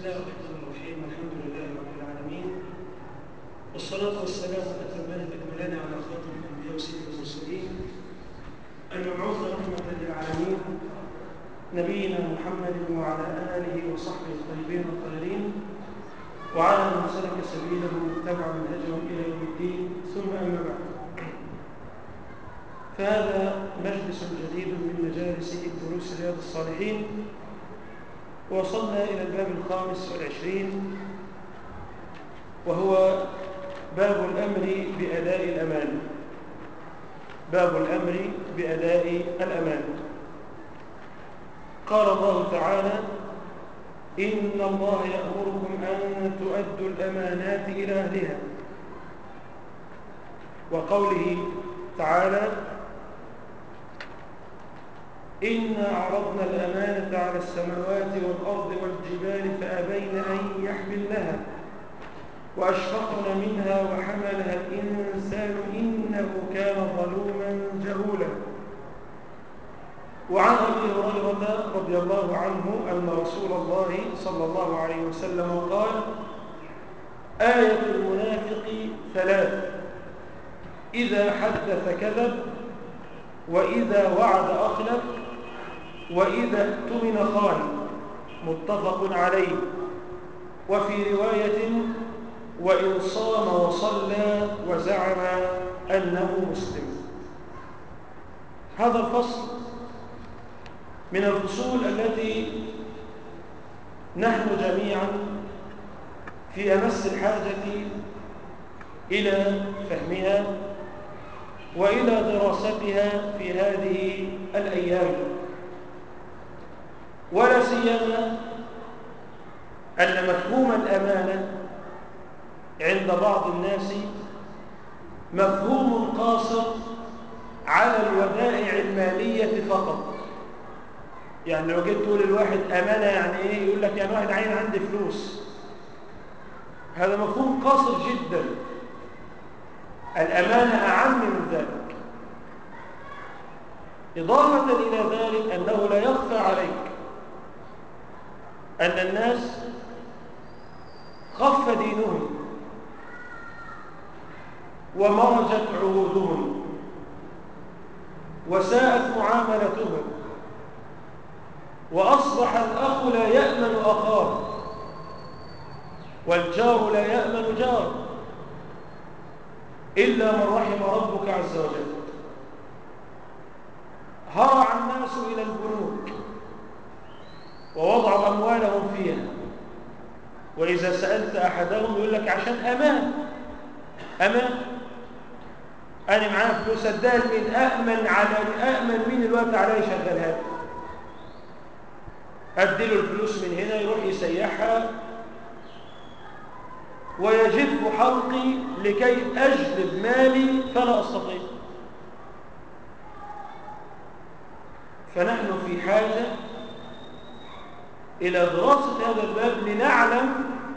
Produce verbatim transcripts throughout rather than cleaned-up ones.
الله الرحمن الرحيم. الحمد لله رب العالمين، والصلاة والسلام الأتمان الأكملان على خاتم الأنبياء وسيد المرسلين المبعوث رحمة للعالمين نبينا محمد وعلى آله وصحبه الطيبين الطاهرين وعلى من سلك سبيله واتبع منهجهم إلى يوم الدين، ثم أما بعد، فهذا مجلس جديد من مجالس دروس رياض الصالحين، وصلنا إلى الباب الخامس والعشرين وهو باب الأمر بأداء الأمانة. باب الأمر بأداء الأمانة. قال الله تعالى: إن الله يأمركم أن تؤدوا الأمانات إلى أهلها. وقوله تعالى: إنا عرضنا الأمانة على السماوات والأرض والجبال فأبين أن يحملنها وأشفقن منها وحملها الإنسان إنه كان ظلوما جهولا. وعن أبي هريرة رضي الله عنه أن رسول الله صلى الله عليه وسلم قال: آية المنافق ثلاث: إذا حدث كذب، وإذا وعد أخلف، وإذا اؤتمن خان. متفق عليه. وفي رواية: وإن صام وصلى وزعم أنه مسلم. هذا الفصل من الفصول التي نحن جميعا في أمس الحاجة إلى فهمها وإلى دراستها في هذه الأيام، ولا سيما أن مفهوم الأمانة عند بعض الناس مفهوم قاصر على الودائع المالية فقط. يعني لو جيت تقول الواحد أمانة يعني إيه، يقول لك يعني واحد عين عندي فلوس. هذا مفهوم قاصر جدا. الأمانة أعم من ذلك. إضافة إلى ذلك أنه لا يخفى عليك أن الناس خف دينهم ومرجت عهودهم وساءت معاملتهم، وأصبح الأخ لا يأمن أخاه، والجار لا يأمن جار، إلا من رحم ربك عز وجل. هرع الناس إلى البنوك ووضعوا أموالهم فيها، وإذا سألت أحدهم يقول لك عشان أمان. أمان؟ أنا معاه فلوس أديها لمين؟ أأمن على أأمن مين الوقت علي شغالها؟ أديله الفلوس من هنا يروح يسيحها ويجف حلقي لكي أجلب مالي فلا أستطيع. فنحن في حاجة إلى دراسة هذا الباب لنعلم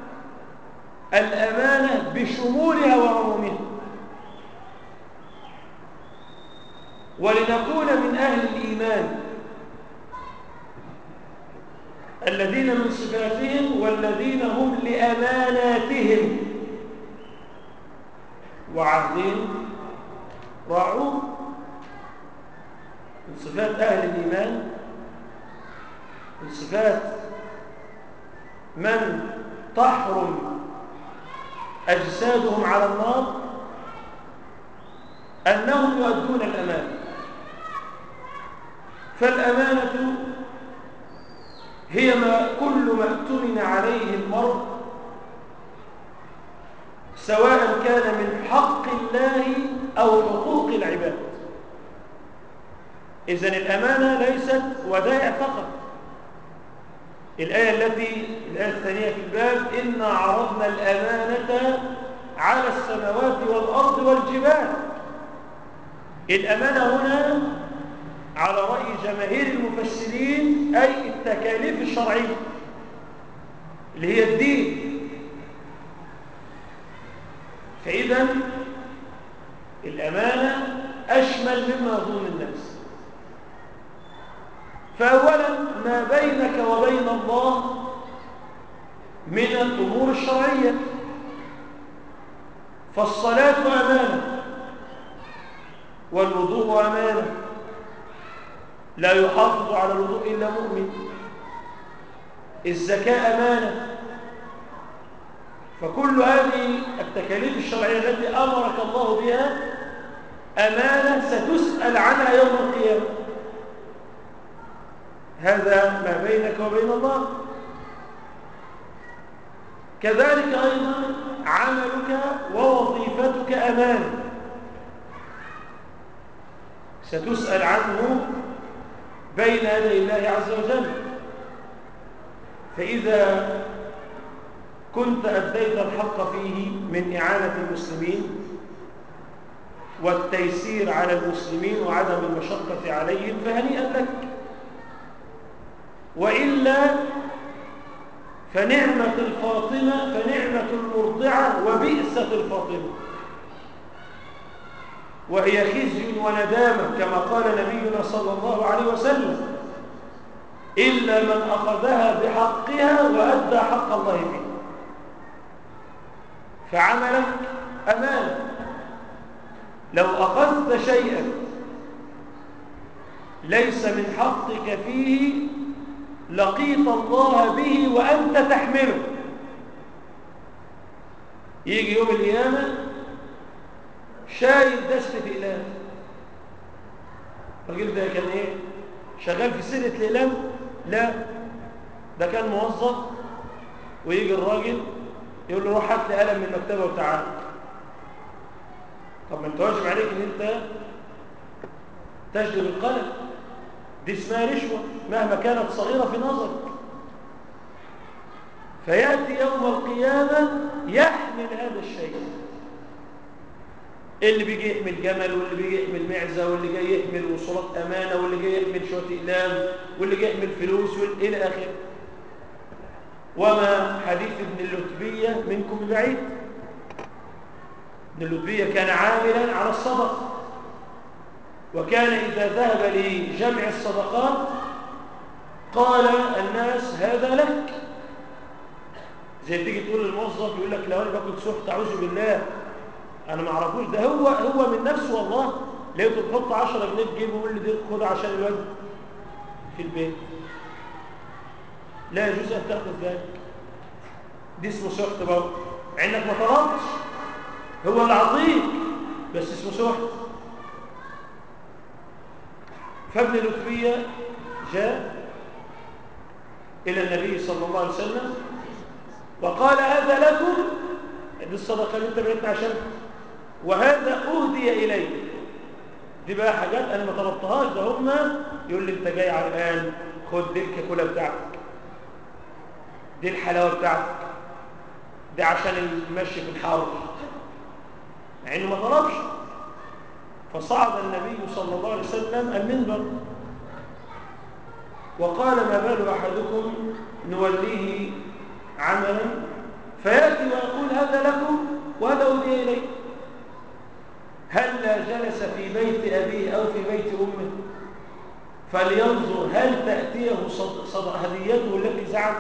الأمانة بشمولها وعمومها، ولنكون من أهل الإيمان الذين من صفاتهم والذين هم لأماناتهم وعهدهم راعون. من صفات أهل الإيمان، من صفات من تحرم أجسادهم على النار أنهم يؤدون الأمانة. فالأمانة هي ما كل ما اؤتمن عليه المرء، سواء كان من حق الله أو حقوق العباد. إذن الأمانة ليست ودائع فقط. الآية التي الآية الثانية في الباب: إنا عرضنا الأمانة على السماوات والأرض والجبال. الأمانة هنا على رأي جماهير المفسرين أي التكاليف الشرعية اللي هي الدين. فإذا الأمانة أشمل مما يظن الناس. فأولا ما بينك وبين الله من الأمور الشرعية. فالصلاة أمانة، والوضوء أمانة، لا يحافظ على الوضوء إلا مؤمن. الزكاة أمانة. فكل هذه التكاليف الشرعية التي أمرك الله بها أمانة ستسأل عنها يوم القيامة. هذا ما بينك وبين الله. كذلك أيضا عملك ووظيفتك أمانة، ستسأل عنه بين يدي الله عز وجل. فإذا كنت أديت الحق فيه من إعانة المسلمين والتيسير على المسلمين وعدم المشقة عليهم فهنيئا لك، وإلا فنعمة الفاطمة فنعمة المرضعة وبئسة الفاطمة، وهي خزي وندامة كما قال نبينا صلى الله عليه وسلم: إلا من أخذها بحقها وأدى حق الله فيه. فعملك أمانة. لو أخذت شيئا ليس من حقك فيه لقيت الله به وأنت تحمله. يجي يوم القيامة شايل دست الإقلام. الراجل ده كان إيه؟ شغال في سلة الإقلام؟ لا، ده كان موظف. ويجي الراجل يقول له: روح هات لي قلم من المكتبة وتعال. طب ما انت واجب عليك ان انت تجلب القلم، دي اسمها رشوة مهما كانت صغيرة في نظرك. فيأتي يوم القيامة يحمل هذا الشيء، اللي بيجي يحمل جمل، واللي بيجي يحمل معزة، واللي جاي يحمل وصولات أمانة، واللي جاي يحمل شوية إقلام، واللي جاي يحمل فلوس إلى آخره. وما حديث ابن اللتبية منكم ببعيد. ابن اللتبية كان عاملا على الصدقة، وكان إذا ذهب لجمع الصدقات قال الناس: هذا لك. زي تيجي تقول للموظف يقول لك: لو انا باكل سحت اعوذ بالله انا ما اعرفوش، ده هو هو من نفسه والله لقيته بتحط عشرة جنيه في جيبه ويقول لي: دي خدها عشان الواد في البيت. لا يجوز ان تاخذ ذلك، دي اسمه سحت برضه، مع انك ما طلبتش، هو اللي عطيك بس اسمه سحت. فابن لتبية جاء الى النبي صلى الله عليه وسلم وقال: هذا لكم، دي الصدقه اللي انت بعتنا عشان، وهذا اهدي اليك. دي بقى حاجات انا ما طلبتهاش، ده هم يقول لي: انت جاي على الان، خد دي الكاكولا بتاعتك، دي الحلاوه بتاعتك، دي عشان المشي في الحر، مع انه ما طلبش. فصعد النبي صلى الله عليه وسلم المنبر وقال: ما بال احدكم نوليه عملا فياتي ويقول: هذا لكم وهذا اهدي اليك، هلا جلس في بيت أبيه أو في بيت أمه فلينظر هل تأتيه صد... صد... هديته التي زعل.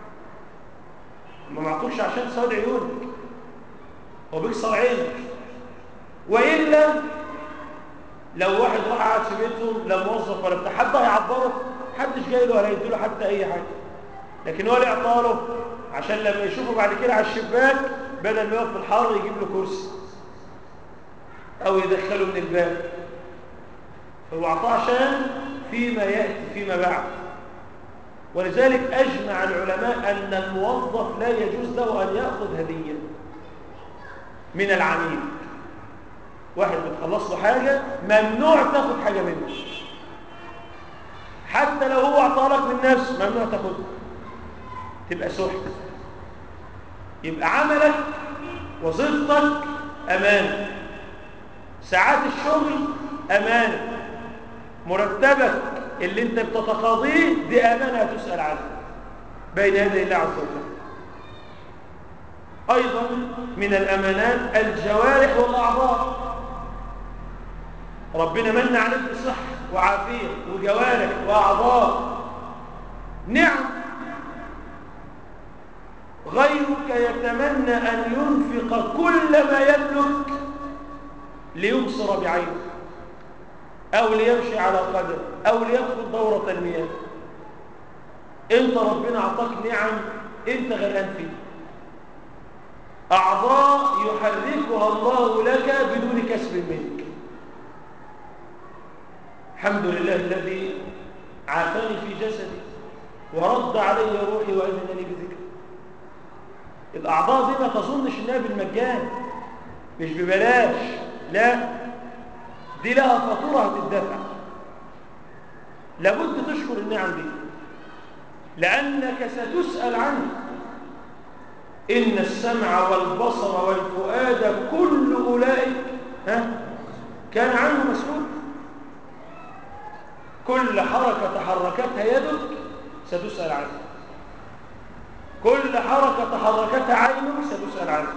ما معطوش عشان سواد عيونك وبيكسر عينك. وإلا لو واحد راح قاعد في بيته لا موظف ولا بتاع، حد هيعبره؟ محدش جاي له ولا يديله حتى أي حاجة، لكن هو اللي اعطاله عشان لما يشوفه بعد كده على الشباك بدل ما يقف في الحر يجيب له كرسي أو يدخله من الباب. فهو أعطاه عشان فيما يأتي فيما بعد. ولذلك أجمع العلماء أن الموظف لا يجوز له أن يأخذ هدية من العميل. واحد بتخلص له حاجة ممنوع تأخذ حاجة منه، حتى لو هو أعطالك من نفسه ممنوع تأخذ، تبقى سحت. يبقى عملك وظيفتك أمانة، ساعات الشغل أمانة، مرتبك اللي انت بتتقاضيه دي أمانة هتسأل عنها بين يدي الله عز وجل. أيضا من الأمانات الجوارح والأعضاء. ربنا من عليك بصحة وعافية وجوارح وأعضاء، نعم. غيرك يتمنى أن ينفق كل ما يملك ليبصر بعينه أو ليمشي على قدم أو ليدخل دورة المياه. أنت ربنا أعطاك نعم أنت غرقان فيه، أعضاء يحركها الله لك بدون كسب منك. الحمد لله الذي عافاني في جسدي ورد علي روحي وأذن لي بذكر. الأعضاء دي ما تظنش إنها بالمجان، مش ببلاش، لا، دي لها فاتورة هتدفع. لابد تشكر النعم دي لأنك ستسأل عنها. إن السمع والبصر والفؤاد كل أولئك ها كان عنه مسؤول. كل حركة تحركتها يدك ستسأل عنها، كل حركة تحركتها عينك ستسأل عنها،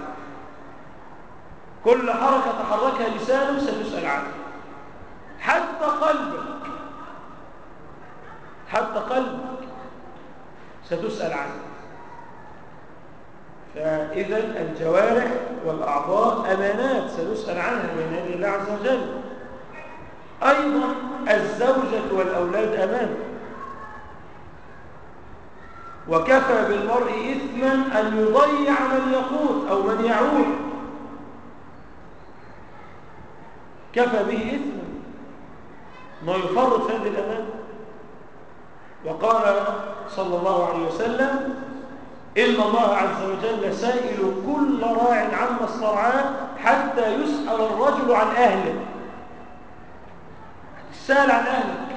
كل حركة تحركها لسانك ستسأل عنها، حتى قلبك، حتى قلبك ستسأل عنه. فإذا الجوارح والأعضاء أمانات سنسأل عنها بين يدي الله عز وجل. أيضا الزوجة والأولاد أمانة، وكفى بالمرء إثما أن يضيع من يقوت أو من يعود، كفى به إثما ما يفرط هذه الأمانة. وقال صلى الله عليه وسلم إن الله عز وجل سائل كل راع عما استرعاه حتى يسأل الرجل عن أهله. تسأل عن أهلك،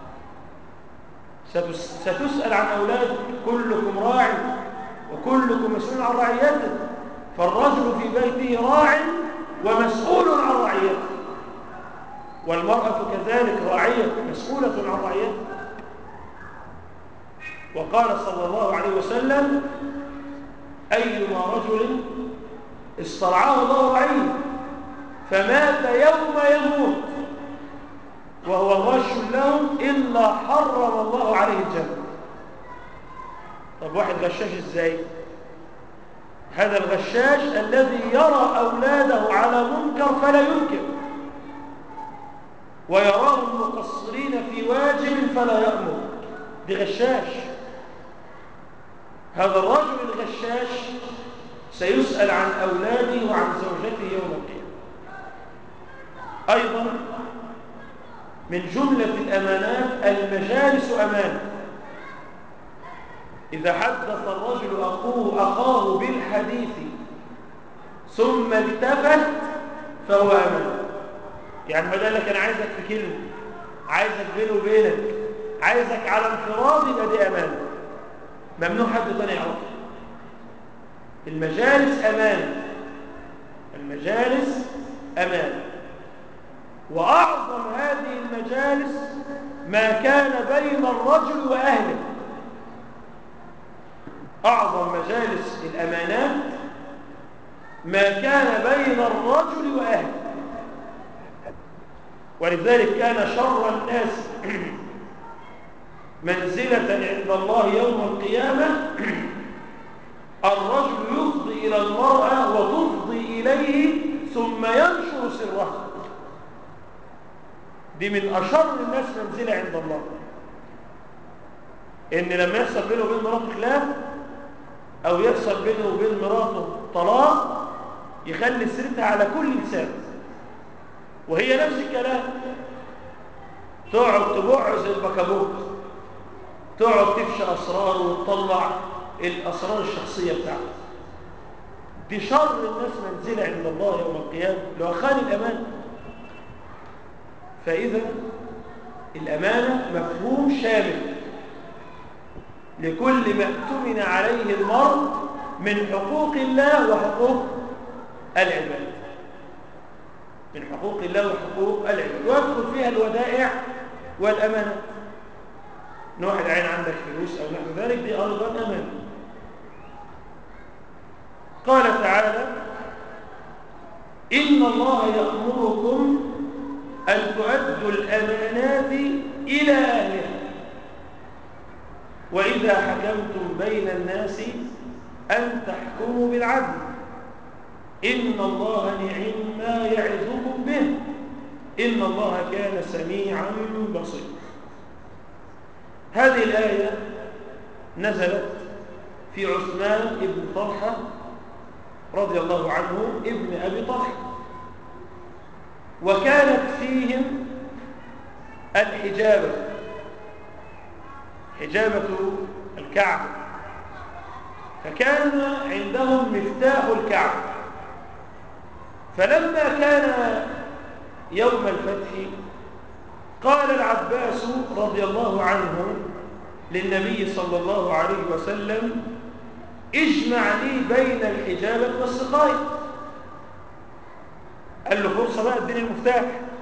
ستسأل عن أولادك، كلكم راع وكلكم مسؤول عن رعيته. فالرجل في بيته راع ومسؤول عن رعيته، والمرأة كذلك راعية مسؤولة عن رعيته. وقال صلى الله عليه وسلم أيما رجل استرعاه الله رعيه فمات يوم يموت وهو غش لهم إلا حرم الله عليه الجنة. طب واحد غشاش ازاي؟ هذا الغشاش الذي يرى أولاده على منكر فلا ينكر، ويراهم مقصرين في واجب فلا يأمر، دي غشاش. هذا الرجل الغشاش سيسأل عن أولاده وعن زوجته يوم القيامة. أيضا من جملة الأمانات المجالس أمانة. إذا حدث الرجل أخوه أخاه بالحديث ثم التفت فهو أمانة. يعني بدل لك أنا عايزك في كلمة، عايزك بينه وبينك، عايزك على انفراد، يبقى دي أمانة، ممنوع حد تاني يعرف. المجالس أمانة، المجالس أمانة. وأعظم هذه المجالس ما كان بين الرجل وأهله. أعظم مجالس الأمانات ما كان بين الرجل وأهله. ولذلك كان شر الناس منزلة عند الله يوم القيامة الرجل يفضي إلى المرأة وتفضي إليه ثم ينشر سرها. دي من أشر الناس منزلة عند الله. إن لما يحصل بينه وبين مراته خلاف أو يحصل بينه وبين مراته طلاق يخلي سيرتها على كل لسان، وهي نفس الكلام، تقعد تبوع زي البكابوت، تقعد تفشى أسرار وتطلع الأسرار الشخصية بتاعته. دي شر الناس منزلة عند الله يوم القيامة لو خان الأمانة. فإذا الأمانة مفهوم شامل لكل ما اؤتمن عليه المرء من حقوق الله وحقوق العباد، من حقوق الله وحقوق العباد، ويدخل فيها الودائع والأمانة. إن واحد عين عندك فلوس أو نحو ذلك، دي أيضا أمانة. قال تعالى إن الله يأمركم أن تؤدوا الأمانات إلى أهلها وإذا حكمتم بين الناس أن تحكموا بالعدل إن الله نعم ما يعظكم به إن الله كان سميعا بصيرا. هذه الآية نزلت في عثمان بن طلحة رضي الله عنه ابن أبي طلحة، وكانت فيهم الحجابة، حجابة الكعبة، فكان عندهم مفتاح الكعبة. فلما كان يوم الفتح قال العباس رضي الله عنه للنبي صلى الله عليه وسلم اجمع لي بين الحجابة والسقاية. قال له فرصة بقى اديني المفتاح.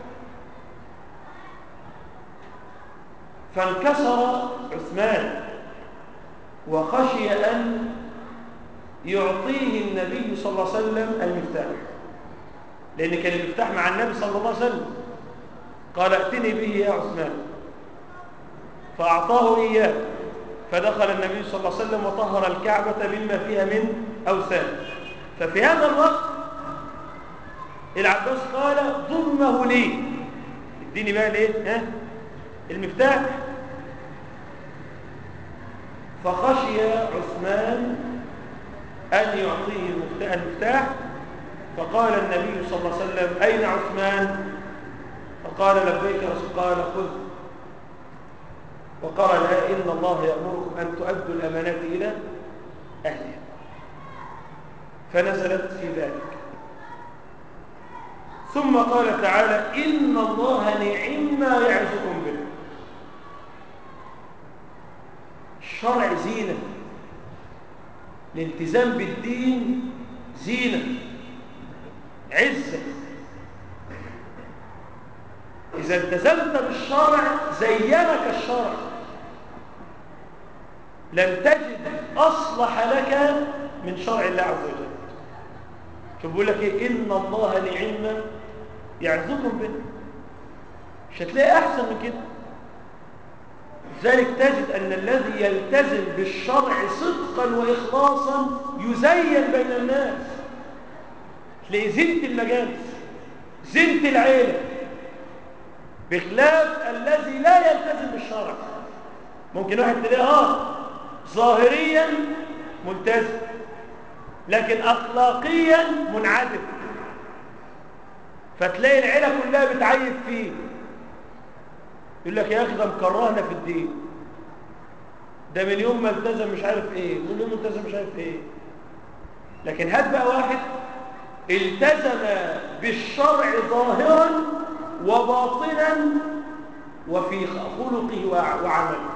فانكسر عثمان وخشي أن يعطيه النبي صلى الله عليه وسلم المفتاح، لأن كان المفتاح مع النبي صلى الله عليه وسلم. قال ائتني به يا عثمان، فأعطاه إياه، فدخل النبي صلى الله عليه وسلم وطهر الكعبة بما فيها من أوثان. ففي هذا الوقت العباس قال ضمه لي، اديني بقى ليه ها المفتاح. فخشي عثمان أن يعطيه المفتاح، فقال النبي صلى الله عليه وسلم أين عثمان؟ فقال لبيك يا رسول. قال خذ، وقال لها إن الله يأمركم أن تؤدوا الأمانات إلى أهلها. فنزلت في ذلك. ثم قال تعالى إن الله نعم ما يعظكم به. الشرع زينة، الالتزام بالدين زينة، عزة. إذا التزمت بالشرع زينك الشرع، لن تجد أصلح لك من شرع الله عز وجل. شوف بيقول لك إيه؟ إن الله نعم يعظكم به. مش هتلاقي أحسن من كده. لذلك تجد أن الذي يلتزم بالشرع صدقا وإخلاصا يزين بين الناس. تلاقي زينة المجالس، زينة العيلة، بخلاف الذي لا يلتزم بالشرع. ممكن واحد تلاقيه اه ظاهريا ملتزم لكن اخلاقيا منعدم، فتلاقي العيله كلها بتعيب فيه. يقول لك يا اخي ده مكرهنا في الدين، ده من يوم ما التزم مش عارف ايه، من يوم ما التزم مش عارف ايه. لكن هات بقى واحد التزم بالشرع ظاهرا وباطنا وفي خلقه وعمله،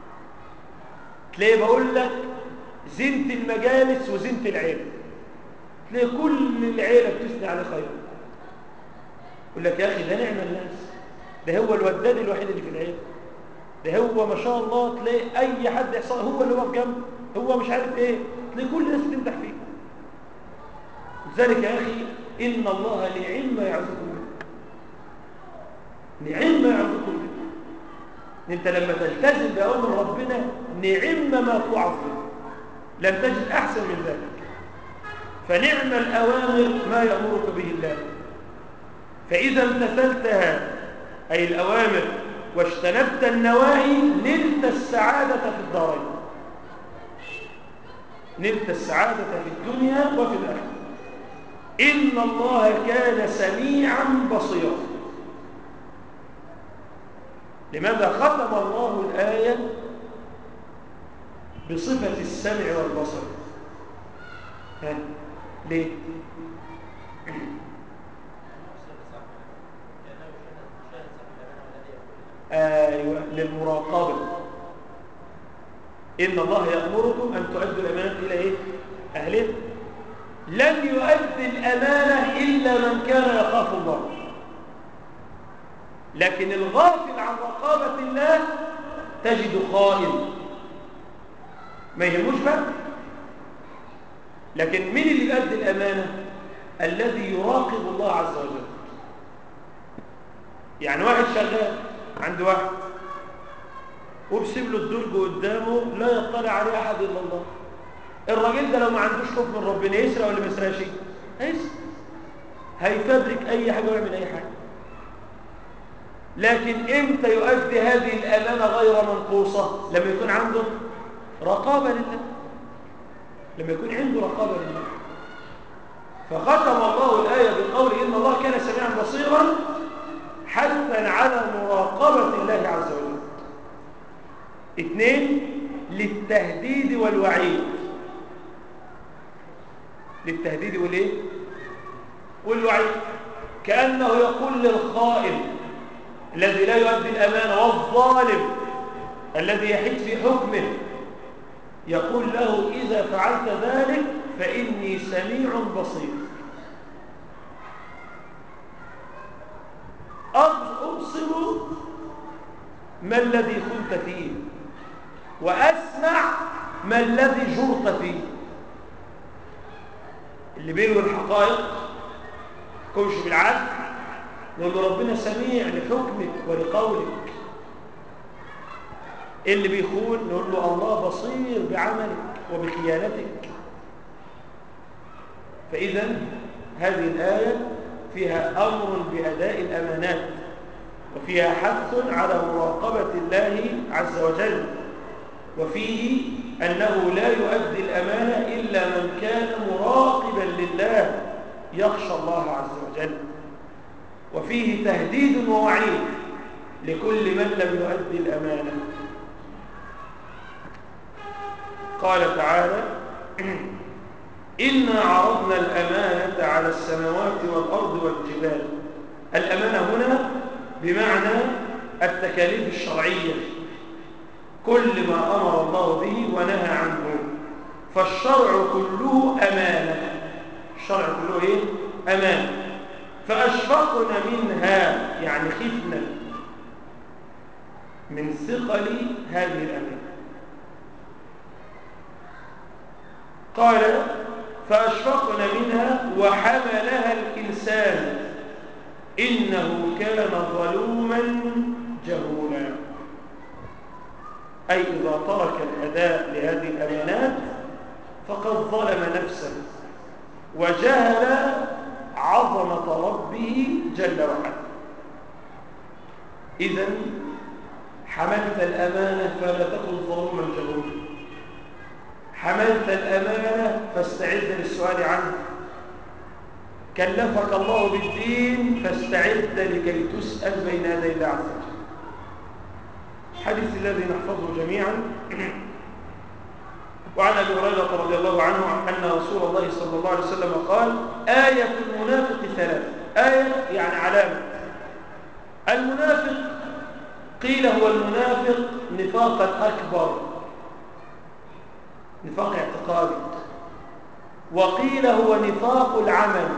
تلاقي بقول لك زينة المجالس وزينة العيلة، تلاقي كل العيلة بتثني عليه خير. يقول لك يا أخي ده نعم الناس، ده هو الوداد الوحيد اللي في العيلة، ده هو ما شاء الله. تلاقي أي حد يحصل هو اللي واقف جنبه، هو مش عارف إيه، تلاقي كل الناس بتمدح فيه. لذلك يا أخي إن الله نعم ما يعظكم به، نعم ما يعظكم به. انت لما تلتزم بأمر ربنا نعم ما توعظ به، لن تجد أحسن من ذلك. فنعم الأوامر ما يأمرك به الله، فإذا امتثلتها أي الأوامر واجتنبت النواهي نلت السعادة في الدارين، نلت السعادة في الدنيا وفي الآخرة. إن الله كان سميعا بصيرا. لماذا ختم الله الآية بصفة السمع والبصر؟ ها؟ ليه؟ أيوة للمراقبة. إن الله يأمركم أن تؤدوا الأمانة إلى إيه؟ أهله. لن يؤدي الأمانة إلا من كان يخاف الله، لكن الغافل عن رقابة الله تجد خائن ما يهموش بقى. لكن مين اللي يؤدي الأمانة؟ الذي يراقب الله عز وجل. يعني واحد شغال عند واحد وبسيب له الدرج قدامه لا يطلع عليه أحد إلا الله، الراجل ده لو ما عندوش خوف من ربنا يسرق ولا ما يسرقش؟ هيسرق، هيفبرك اي حاجه ويعمل اي حاجه. لكن امتى يؤدي هذه الامانه غير منقوصه؟ لما يكون عنده رقابه لله، لما يكون عنده رقابه لله. فختم الله الايه بقول ان الله كان سميعا بصيرا حثا على مراقبه الله عز وجل. اثنين، للتهديد والوعيد. للتهديد والايه؟ والوعيد. كأنه يقول للخائن الذي لا يؤدي الأمانة والظالم الذي يحيد في حكمه، يقول له إذا فعلت ذلك فإني سميع بصير، أبصر ما الذي خنت فيه وأسمع ما الذي جرت فيه. اللي بينه الحقائق كوش بالعدل نقول له ربنا سميع لحكمك ولقولك. اللي بيخون نقول له الله بصير بعملك وبخيانتك. فإذا هذه الآية فيها أمر بأداء الأمانات، وفيها حث على مراقبة الله عز وجل، وفيه أنه لا يؤدي الأمانة إلا من كان مراقبا لله يخشى الله عز وجل، وفيه تهديد ووعيد لكل من لم يؤدي الأمانة. قال تعالى إنا عرضنا الأمانة على السماوات والأرض والجبال. الأمانة هنا بمعنى التكاليف الشرعية، كل ما أمر الله به ونهى عنه، فالشرع كله أمانة. الشرع كله إيه؟ أمانة. فأشفقنا منها يعني خفنا من ثقل هذه الأمانة. قال فأشفقنا منها وحملها الإنسان إنه كان ظلوما جهولا. أي إذا ترك الأداء لهذه الأمانات فقد ظلم نفسه وجهل عظمة ربه جل وعلا. إذن حملت الأمانة فلا تكن ظلوما جهولا، حملت الأمانة فاستعد للسؤال عنه، كلفك الله بالدين فاستعد لكي تسأل بين يدي الله عز وجل. الحديث الذي نحفظه جميعا وعن أبي هريرة رضي الله عنه أن رسول الله صلى الله عليه وسلم قال آية المنافق ثلاث. آية يعني علامة. المنافق قيل هو المنافق نفاقا أكبر، نفاق اعتقادي، وقيل هو نفاق العمل،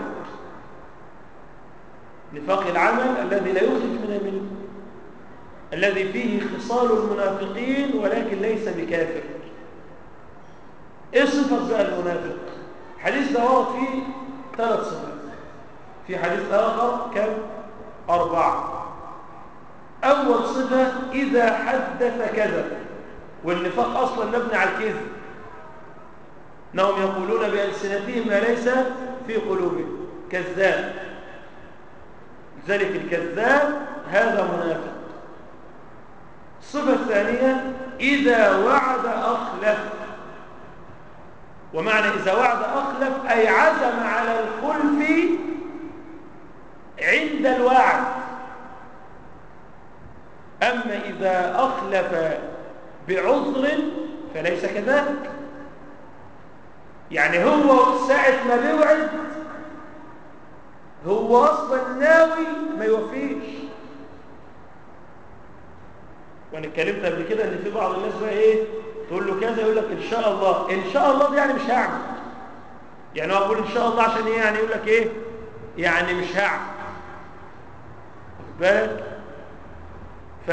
نفاق العمل الذي لا يخرج من المله، الذي فيه خصال المنافقين ولكن ليس بكافر. ايه صفة بقى المنافق؟ حديث ده ورد فيه ثلاث صفات، في حديث آخر كم؟ أربعة. أول صفة إذا حدث كذب، والنفاق أصلا مبني على الكذب، إنهم يقولون بألسنتهم ما ليس في قلوبهم، كذاب. ذلك الكذاب هذا منافق. الصفة الثانية إذا وعد أخلف، ومعنى إذا وعد أخلف أي عزم على الخلف عند الوعد. أما إذا أخلف بعذر فليس كذلك، يعني هو ساعة ما بيوعد هو أصلا ناوي ما يوفيش. وانا اتكلمت قبل كده ان في بعض الناس بقى ايه تقول له كذا يقول لك ان شاء الله، ان شاء الله دي يعني مش هعمل، يعني هو اقول ان شاء الله عشان ايه؟ يعني يقول لك ايه يعني مش هعمل، واخد بالك؟ ف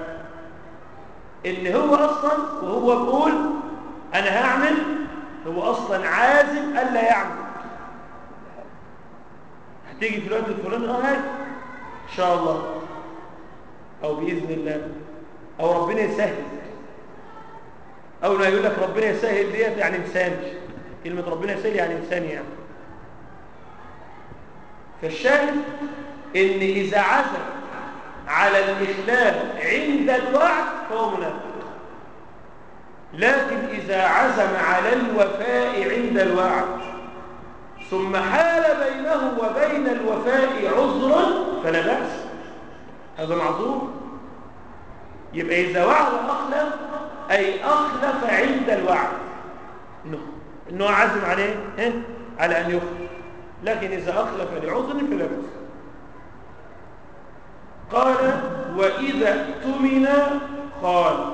ان هو اصلا وهو بيقول انا هعمل هو اصلا عازم الا يعمل. هتيجي في الوقت الفلاني اه هاي ان شاء الله او باذن الله او ربنا يسهل أول ما يقول لك ربنا يسهل ديت يعني إنسان، كلمة ربنا يسهل يعني إنسان يعني. فالشاهد إن إذا عزم على الإخلاف عند الوعد فهو منافق، لكن إذا عزم على الوفاء عند الوعد ثم حال بينه وبين الوفاء عذر فلا بأس، هذا معذور. يبقى إذا وعد أخلف أي أخلف عند الوعد، إنه إنه عزم عليه على أن يخلف، لكن إذا أخلف لعذر فلا بأس. قال وإذا اؤتمن خان،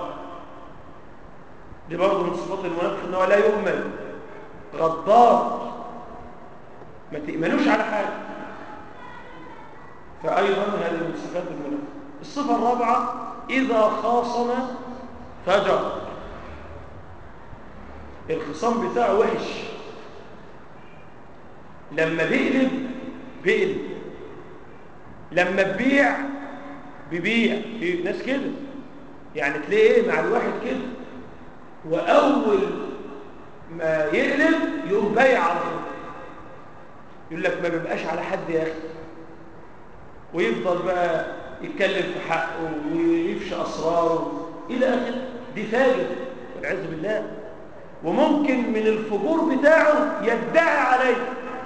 دي برضه من صفات المنافق انه لا يؤمن، غدار، ما تأمنوش على حاجه، فايضا هذه من صفات المنافق. الصفه الرابعه اذا خاصم فجر، الخصام بتاعه وحش، لما بيقلب بيقلب، لما ببيع ببيع، في ناس كده يعني تلاقيه مع الواحد كده واول ما يقلب يقوم بايع على طول، يقول لك ما بيبقاش على حد يا اخي، ويفضل بقى يتكلم في حقه ويفشي اسراره الى اخره. دي فاجر والعياذ بالله، وممكن من الفجور بتاعه يدعي عليه،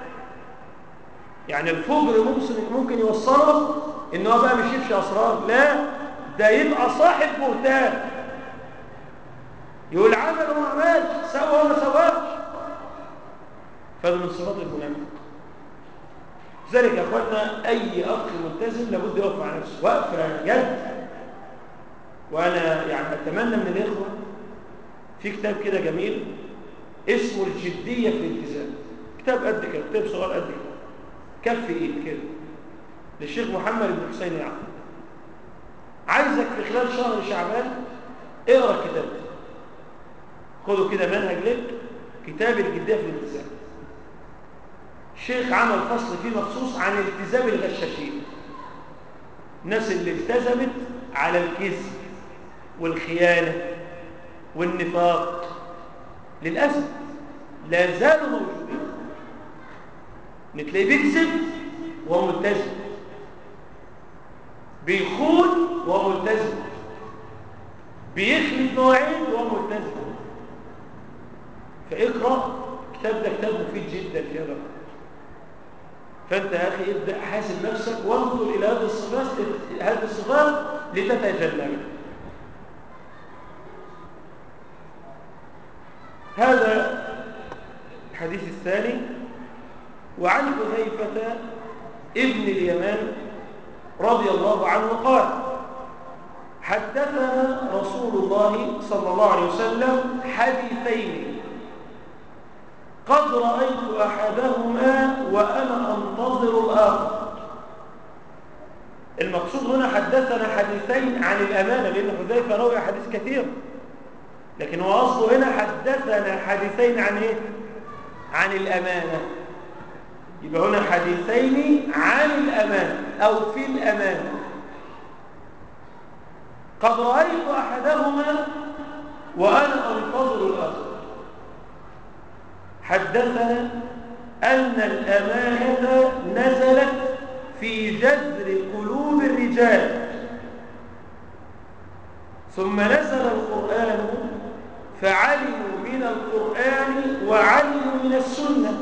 يعني الفجر ممكن ممكن يوصله ان هو بقى مش يفشي اسرار، لا ده يبقى صاحب بهتان، يقول عمل وما عملش، سوى وما سواش. فهذا من صفات المنافق. لذلك يا اخوانا اي اخ ملتزم لابد يقف مع نفسه وقفه جد. وانا يعني اتمنى من الاخوه، في كتاب كده جميل اسمه الجديه في الالتزام، كتاب قد كده، كتاب صغير قد كده، كف ايد كده، للشيخ محمد بن حسين يعقوب. عايزك في خلال شهر شعبان اقرا الكتاب ده، خده كده منهج لك، كتاب الجديه في الالتزام. الشيخ عمل فصل فيه مخصوص عن التزام الغشاشين، الناس اللي التزمت على الكذب والخيانه والنفاق، للاسف لا زالوا موجودين. نتلاقيه بيكذب وهو ملتزم، بيخون وهو ملتزم، بيخلف مواعيد وهو ملتزم. فاقرا الكتاب ده، كتاب مفيد جدا في هذا الامر. فانت يا اخي ابدا حاسب نفسك وانظر الى هذه الصفات، هذه الصفات لتتجنبها. هذا الحديث الثاني. وعن حذيفة ابن اليمان رضي الله عنه قال حدثنا رسول الله صلى الله عليه وسلم حديثين قد رأيت أحدهما وأنا أنتظر الآخر. المقصود هنا حدثنا حديثين عن الأمانة، لأن حذيفة روى حديث كثير، لكن هو أصله هنا حدثنا حديثين عن إيه؟ عن الأمانة. يبقى هنا حديثين عن الأمانة أو في الأمانة. قد رأيت أحدهما وأنا أنتظر الآخر. حدثنا أن الأمانة نزلت في جذر قلوب الرجال، ثم نزل القرآن فعلموا من القرآن وعلموا من السنة.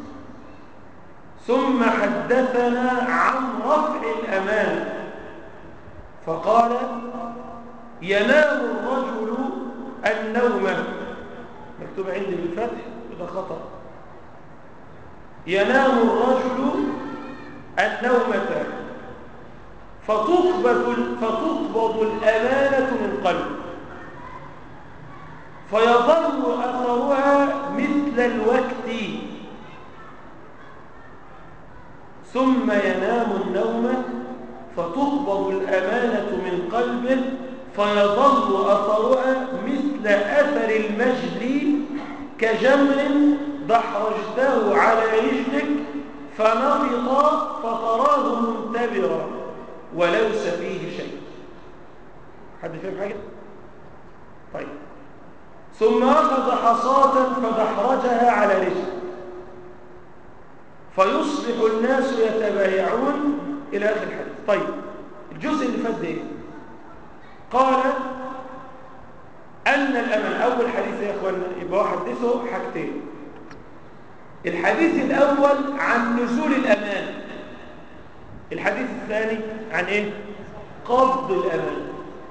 ثم حدثنا عن رفع الأمانة فقال ينام الرجل النوم، مكتوب عندي بالفتح وده خطأ، ينام الرجل النومة فتقبض فتقبض الأمانة من قلبه فيظل أثرها مثل الوقت، ثم ينام النوم فتقبض الأمانة من قلبه فيظل أثرها مثل أثر المجد كجمر دحرجته على رجلك فنفط فتراه منتبرا وليس فيه شيء. حد فهم حاجة؟ طيب ثم أخذ حصاة فدحرجها على رجل فيصبح الناس يتبايعون إلى آخر الحديث. طيب الجزء اللي فات ده إيه؟ قال أن الأمل. أول حديث يا إخوانا يبقى هو حدثه حاجتين. الحديث الأول عن نزول الأمان، الحديث الثاني عن إيه؟ قبض الأمان.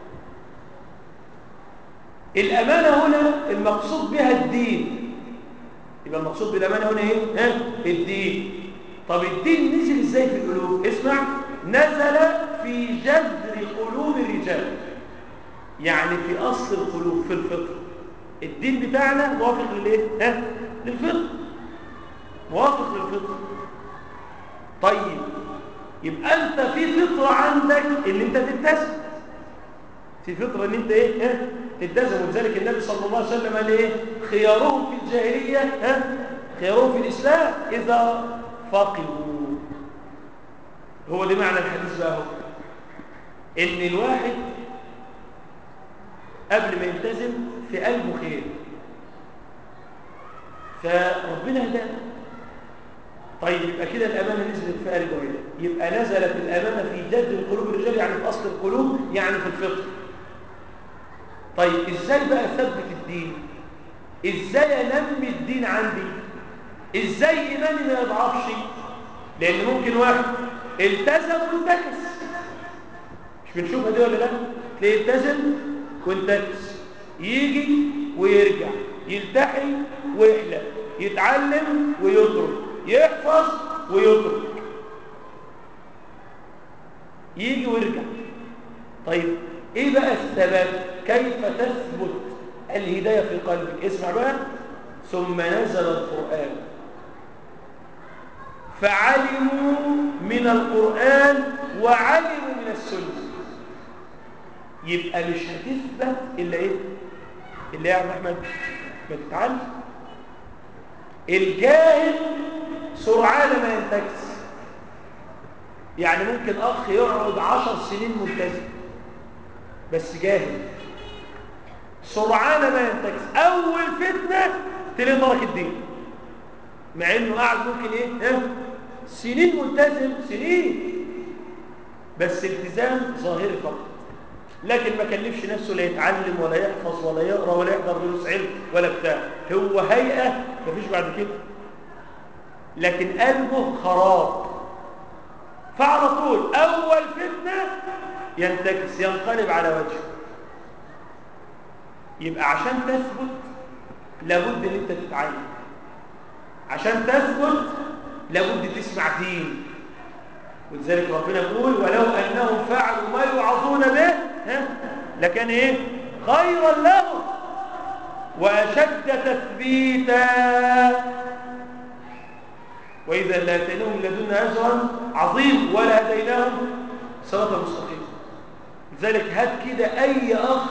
الأمانة هنا المقصود بها الدين، يبقى المقصود بالأمانة هنا إيه؟ ها؟ الدين. طب الدين نزل إزاي في القلوب؟ اسمع، نزل في جذر قلوب الرجال، يعني في أصل القلوب، في الفطر. الدين بتاعنا موافق للإيه؟ ها؟ للفطر، موافق للفطر. طيب يبقى أنت في فطرة عندك إن أنت تلتزم، في فطرة إن أنت إيه؟ ها؟ تلتزم. ولذلك النبي صلى الله عليه وسلم قال إيه؟ خيارهم في الجاهلية ها؟ خيارهم في الإسلام إذا فقهوا. هو ده معنى الحديث بقى، هو إن الواحد قبل ما يلتزم في قلبه خير، فربنا هدانا. طيب يبقى كده الأمانة نزلت في قلبه هنا، يبقى نزلت الأمانة في جذر قلوب الرجال، يعني في أصل القلوب، يعني في الفطر. طيب إزاي بقى أثبت الدين؟ إزاي أنمي الدين عندي؟ إزاي إيماني ما يضعفش؟ لأن ممكن واحد التزم وانتكس، مش بنشوفها دي ولا لا؟ تلاقيه التزم وانتكس، يجي ويرجع، يلتحي ويحلق، يتعلم ويترك، يحفظ ويترك، يجي ويرجع. طيب ايه بقى السبب؟ كيف تثبت الهداية في قلبك؟ اسمع بقى. ثم نزل القرآن فعلموا من القرآن وعلموا من السنة. يبقى مش هتثبت إلا إيه؟ إلا يا عم أحمد ما تتعلم. الجاهل سرعان ما ينتكس، يعني ممكن أخ يقعد عشر سنين ملتزم بس جاهل، سرعان ما ينتكس. أول فتنة تلاقيه ترك الدين، مع إنه قاعد ممكن إيه؟ ها؟ سنين ملتزم، سنين، بس التزام ظاهري فقط، لكن ما كلفش نفسه لا يتعلم ولا يحفظ ولا يقرأ ولا يحضر دروس علم ولا بتاع، هو هيئة مفيش بعد كده، لكن قلبه خراب. فعلى طول أول فتنة ينتكس، ينقلب على وجهه. يبقى عشان تثبت لابد ان انت تتعلم، عشان تثبت لابد تسمع دين. ولذلك ربنا يقول ولو انهم فعلوا ما يوعظون به ها لكان ايه؟ خيرا لهم واشد تثبيتا واذا لاتيناهم لدنا اجرا عظيم ولهديناهم صراطا مستقيما. لذلك هات كده اي اخ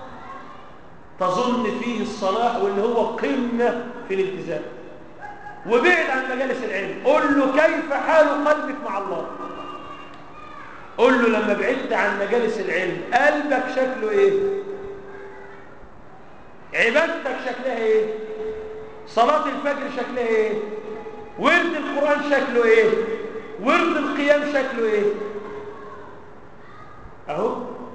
تظن فيه الصلاح واللي هو قمه في الالتزام وبعد عن مجالس العلم، قل له كيف حال قلبك مع الله؟ قل له لما بعدت عن مجالس العلم قلبك شكله ايه؟ عبادتك شكلها ايه؟ صلاة الفجر شكلها ايه؟ ورد القرآن شكله ايه؟ ورد القيام شكله ايه؟ اهو.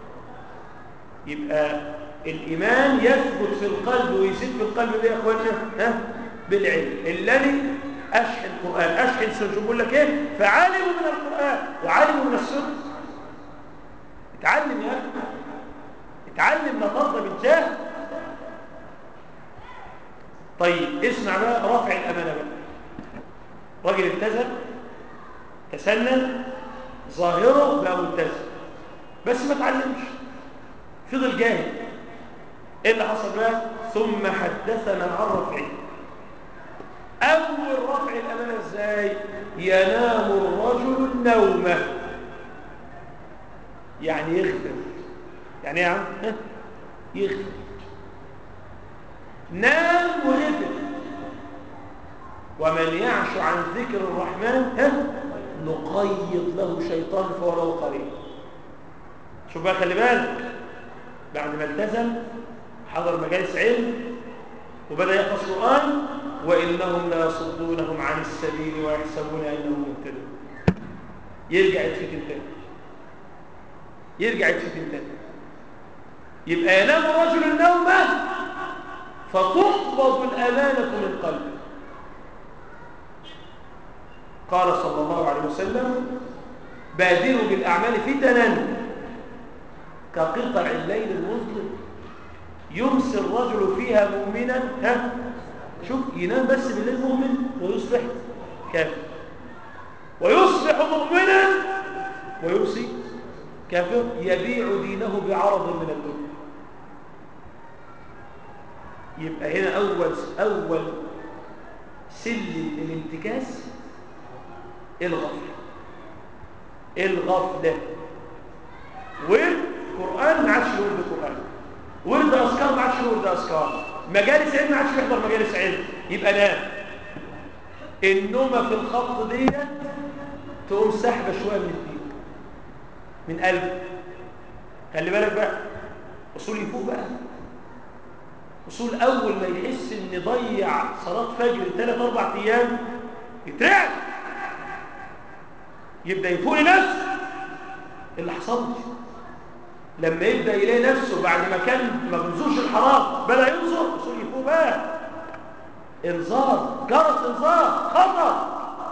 يبقى الإيمان يثبت في القلب ويزيد في القلب بيه يا اخوانا ها؟ بالعلم. الذي أشحن القرآن أشحن سنة، بقول لك ايه؟ فعلموا من القرآن وعلموا من السنة. اتعلم يا أخي، اتعلم لا ترضى بالجهل. طيب اسمع بقى رفع الأمانة بقى. راجل التزم تسنن ظاهره بقى ملتزم بس ما اتعلمش، فضل جاهل. ايه اللي حصل بقى؟ ثم حدثنا عن رفعه. اول رفع الامانه ازاي؟ ينام الرجل النومه، يعني يغفل. يعني ايه يا عم؟ يغفل، نام وغفل. ومن يعش عن ذكر الرحمن ها نقيض له شيطان فهو له قرين. شوف بقى، خلي بالك، بعد ما التزم حضر مجالس علم وبدأ يحفظ القرآن وإنهم لا يصدونهم عن السبيل ويحسبون أنهم مهتدون. يرجع يتفتن تاني يرجع يتفتن تاني يبقى ينام الرجل النومة فتقبض الأمانة من قلبه. قال صلى الله عليه وسلم بادروا بالأعمال فتنا كقطع الليل المظلم يمسي الرجل فيها مؤمنا. ها شوف، ينام بس بالليل مؤمن ويصبح كافر، ويصبح مؤمنا ويمسي كافر، يبيع دينه بعرض من الدنيا. يبقى هنا أول أول سلم الانتكاس الغفلة. الغفلة والقرآن ما عادش ورد قرآن، ورد أذكار ما عادش ورد أذكار، مجالس علم ما عادش يحضر مجالس علم، يبقى نام. النومة في الخط دي تقوم سحبة شوية من الدين من قلبه. خلي بالك بقى، أصول يفوق بقى، أصول أول ما يحس إن ضيع صلاة فجر ثلاث أربع أيام يترعب، يبدأ يفوق لنفسه اللي حصل له. لما يبدأ يلاقي نفسه بعد ما كان ما بينظرش الحرام بدأ ينظر، أصول يفوق بقى. انذار، جرس انذار، خطر،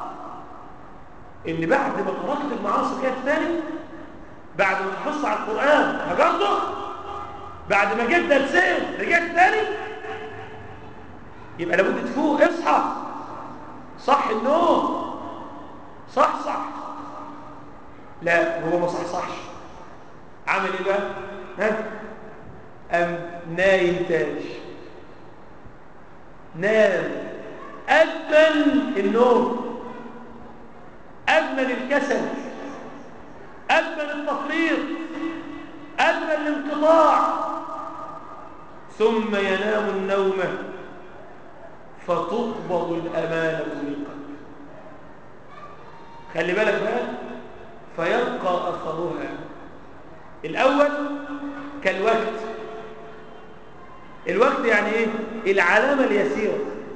إن بعد ما تركت المعاصي رجعت تاني، بعد ما حفظت على القرآن هجرته، بعد ما جيت درسين رجعت تاني، يبقى لابد تفوق. اصحى، صح النوم، صح صح. لا هو ما صح صحش، عمل ايه بقى؟ ها قام نايم تاني. نام، أدمن النوم، أدمن الكسل، أدمن التفريط، أدمن الانقطاع، ثم ينام النوم فتقبض الأمانة من قلبه. خلي بالك بقى، فيبقى أثرها الأول كالوقت. الوقت يعني إيه؟ العلامة اليسيرة.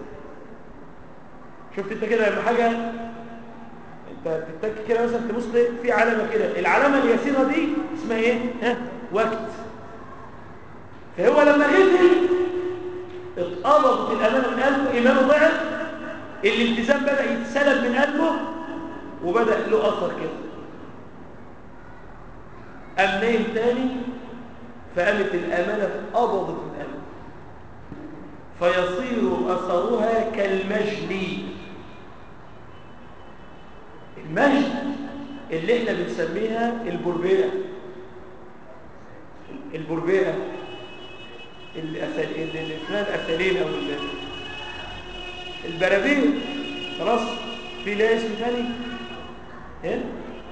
شفت أنت كده لما حاجة أنت بتتك كده مثلا تبص في علامة كده، العلامة اليسيرة دي اسمها إيه؟ ها؟ وقت. فهو لما غفل اتقبضت الأمانة من قلبه، إيمانه ضعف، الالتزام بدأ يتسلب من قلبه وبدأ له أثر كده. قام نايم تاني فقامت الأمانة اتقبضت من قلبه، فيصير أثرها كالمجد. المجد اللي احنا بنسميها البربئة، البربئة اللي اسمها الأثالين أو البرابير، خلاص في لها اسم ثاني، ايه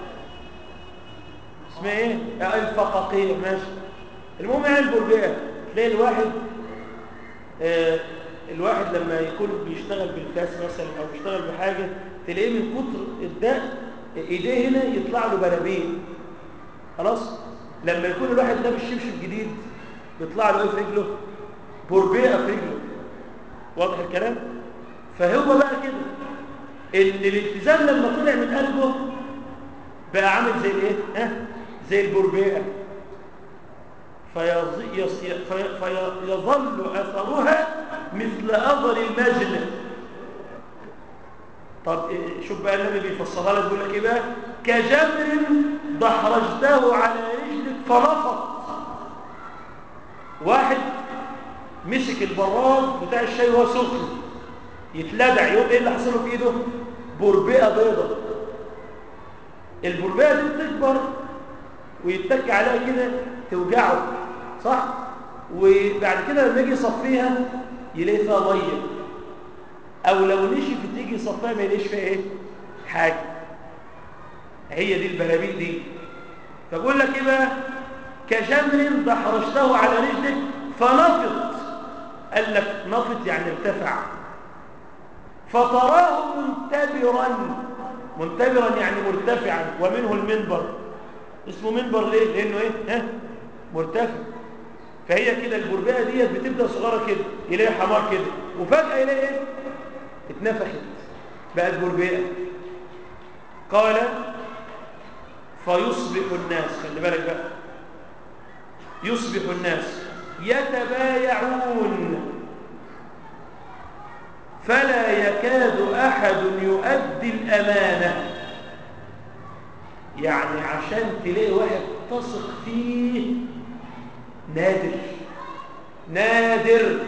اسمها ايه؟ الفقاقيع، ماشي. المهم يعني البربئة، تلاقي الواحد آه الواحد لما يكون بيشتغل بالفاس مثلا او بيشتغل بحاجه، تلاقيه من كتر الداء ايديه هنا يطلع له برابير. خلاص لما يكون الواحد لابس شبشب جديد بيطلع له ايه في رجله؟ بربئه في رجله. واضح الكلام؟ فهو بقى كده ان الالتزام لما طلع من قلبه بقى عامل زي الايه؟ ها؟ زي البربئه، فيظل اثرها مثل اثر المجد. طب شوف بقى النبي بيفسرها لك، بيقول لك ايه بقى؟ كجمر دحرجته على رجلك فنفض. واحد مسك البراد بتاع الشاي وهو سخن يتلدع، يقول ايه اللي حصل له في ايده؟ بربئه بيضه. البربئه دي بتكبر ويتك عليها كده توجعه، صح؟ وبعد كده لما يجي يصفيها يلاقي فيها ميه، او لو نشفت يجي يصفيها ما يلاقيش فيها ايه؟ حاجه. هي دي البرابيل دي. فبقول لك ايه بقى؟ كجمر دحرجته على رجلك فنفض. قال لك نفض يعني ارتفع، فتراه منتبرا. منتبرا يعني مرتفعا، ومنه المنبر. اسمه منبر ليه؟ لانه ايه؟ ها؟ مرتفع. فهي كده البربقه ديت بتبدا صغيره كده، يلاقي حمار كده وفجاه يلاقي ايه؟ اتنفخت بقت بربقه. قال فيصبح الناس، خلي بالك بقى، يصبح الناس يتبايعون فلا يكاد احد يؤدي الامانه. يعني عشان تلاقي واحد تثق فيه نادر نادر،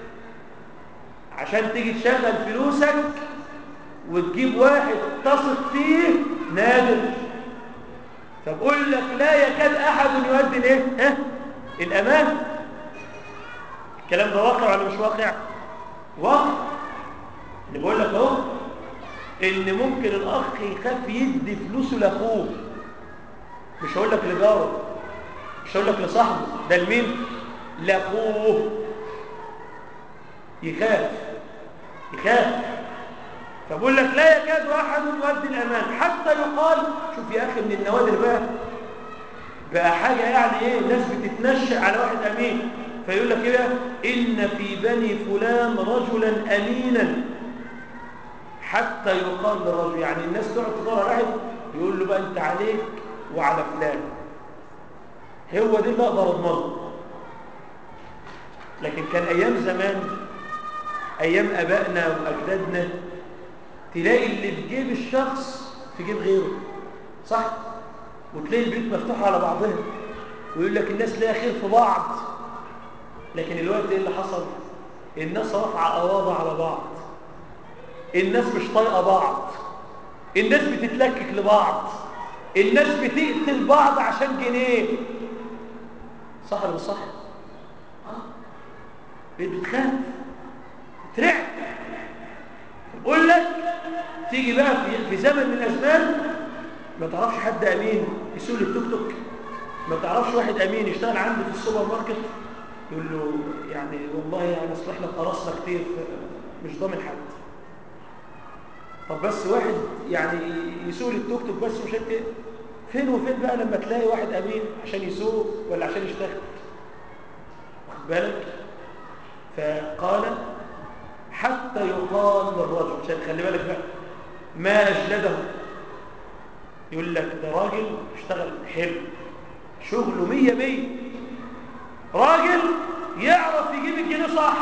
عشان تيجي تشغل فلوسك وتجيب واحد تثق فيه نادر. فبقول لك لا يكاد احد يؤدي الايه؟ ها؟ الامانه. الكلام ده واقع ولا مش واقع؟ واقع. اللي بقول لك اهو ان ممكن الاخ يخاف يدي فلوسه لاخوه، مش هقول لك لجاره، مش هقول لك لصاحبه، ده لمين؟ لاخوه. يخاف يخاف فبقول لك لا يكاد احد يؤدي الامان حتى يقال. شوف يا اخي من النوادر بقى بقى حاجه يعني ايه، الناس بتتنشأ على واحد امين، فيقول لك ايه بقى؟ ان في بني فلان رجلا امينا، حتى يقال للرجل، يعني الناس تقعد تدور على واحد يقول له بقى انت عليك وعلى فلان، هو دي اللي اقدر اضمنه. لكن كان ايام زمان، ايام ابائنا واجدادنا، تلاقي اللي في جيب الشخص في جيب غيره، صح؟ وتلاقي البيوت مفتوحه على بعضها ويقول لك الناس ليها خير في بعض. لكن الوقت ايه اللي حصل؟ الناس رافعه قواضع على بعض، الناس مش طايقه بعض، الناس بتتلكك لبعض، الناس بتقتل بعض عشان جنيه. صح ولا مش صح؟ بتخاف ترعب. بقول لك تيجي بقى في في زمن من الازمان ما تعرفش حد امين يسوق التوك توك، ما تعرفش واحد امين يشتغل عندي في السوبر ماركت، يقول له يعني والله يعني اصل احنا قرصنا كتير مش ضامن حد. طب بس واحد يعني يسوق التوك توك بس مش انت، فين وفين بقى لما تلاقي واحد امين عشان يسوق ولا عشان يشتغل؟ واخد بالك؟ فقال حتى يقال للرجل، عشان خلي بالك بقى ما اجلده، يقول لك ده راجل اشتغل حلو شغله مية مية، راجل يعرف يجيب الجنيه صح،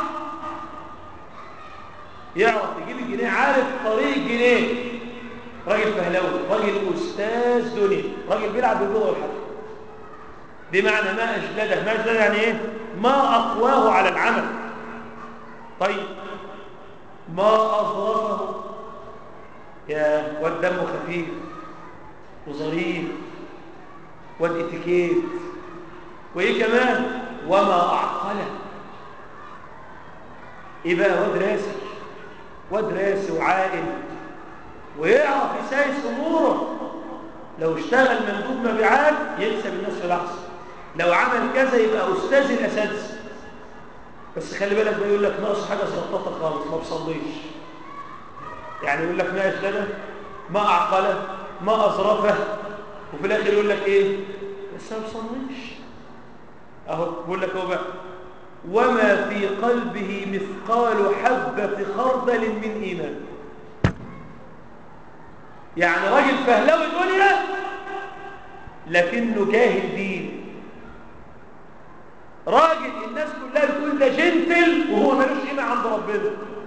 يعرف يجيب الجنيه، عارف طريق الجنيه، راجل فهلوي، راجل استاذ دنيا، راجل بيلعب باللغه والحرف. دي معنى ما اجلده. ما اجلده يعني ايه؟ ما اقواه على العمل. طيب ما اظرفه، يا واد دمه خفيف وظريف واد اتيكيت، وايه كمان؟ وما اعقله. ايه بقى؟ واد راسي، واد راسي وعاقل ويعرف يسايس اموره. لو اشتغل مندوب مبيعات يكسب الناس في لحظه، لو عمل كذا يبقى استاذ الاساتذه. بس خلي بالك بقى يقول لك ناقص حاجه زلطه خالص، ما بصليش. يعني يقول لك ما اجلده، ما اعقله، ما اظرفه، وفي الاخر يقول لك ايه؟ بس ما بصليش. اهو بقول لك اهو بقى وما في قلبه مثقال حبة خردل من إيمان. يعني راجل فهلوي دنيا لكنه جاهل دين، راجل الناس كلها بتقول ده جنتل وهو ملوش قيمة عند ربنا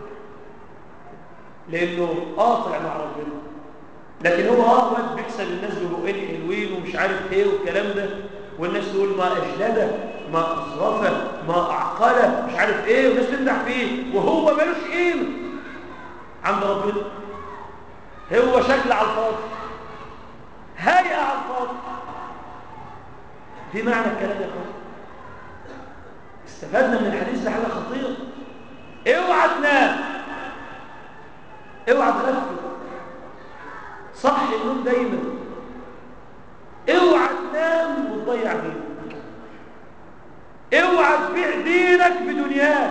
لأنه قاطع مع ربنا، لكن هو اه واد بيكسب الناس ببقين حلوين ومش عارف ايه والكلام ده، والناس تقول ما اجلده، ما اظرفه، ما اعقله، مش عارف ايه، والناس تمدح فيه وهو ملوش قيمه عند ربنا. هو شكل على الفاضي، هيئه على الفاضي. دي معنى الكلام يا اخوان. استفدنا من الحديث ده حاجه خطيره. اوعى تنام، اوعى تغفل، صح النوم دايما، اوعى تنام وتضيع دينك، اوعى تبيع دينك بدنياك،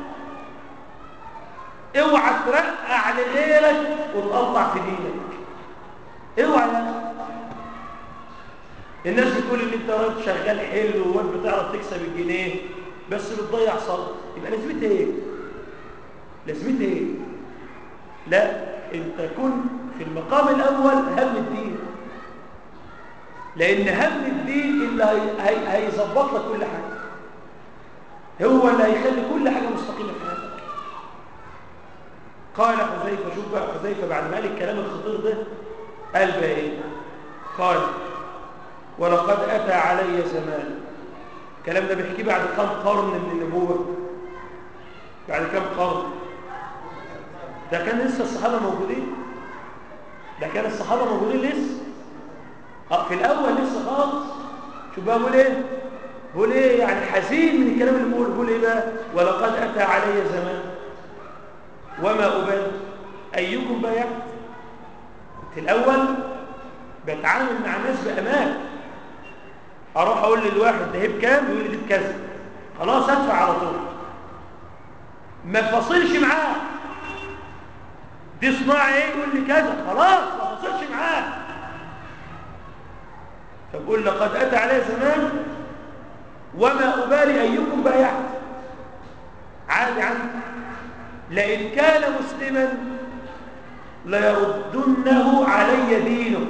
اوعى ترقع لغيرك وتقطع في دينك، اوعى يا اخي. الناس بتقول ان انت راجل شغال حلو وواد بتعرف تكسب الجنيه، بس بتضيع صلاة، يبقى لازمتها ايه؟ لازمتها ايه؟ لا، انت كن في المقام الاول هم الدين، لان هم الدين اللي هي... هيظبط لك كل حاجه، هو اللي هيخلي كل حاجه مستقيمه في حياتك. قال حذيفه، شوف بقى حذيفه بعد ما قال الكلام الخطير ده قال بقى ايه؟ قال ولقد اتى علي زمان. الكلام ده بيحكي بعد كم قرن من النبوه؟ بعد كم قرن؟ ده كان لسه الصحابه موجودين، ده كان الصحابه موجودين لسه اه في الاول لسه خالص. شوف بقى بقول ايه؟ بقول ايه يعني حزين من الكلام اللي بقول. بقول ايه بقى؟ ولقد اتى علي زمان وما ابالي ايكم بايعت. في الاول بتعامل مع الناس بامان، اروح اقول للواحد ده بكام يقول لي دي بكذا، خلاص ادفع على طول، ما فاصلش معاه. دي صناعه ايه يقول لي كذا، خلاص ما فاصلش معاه. فبقول لقد اتى علي زمان وما ابالي ايكم بايعت، عادي عادي. لئن كان مسلما ليردنه علي دينه،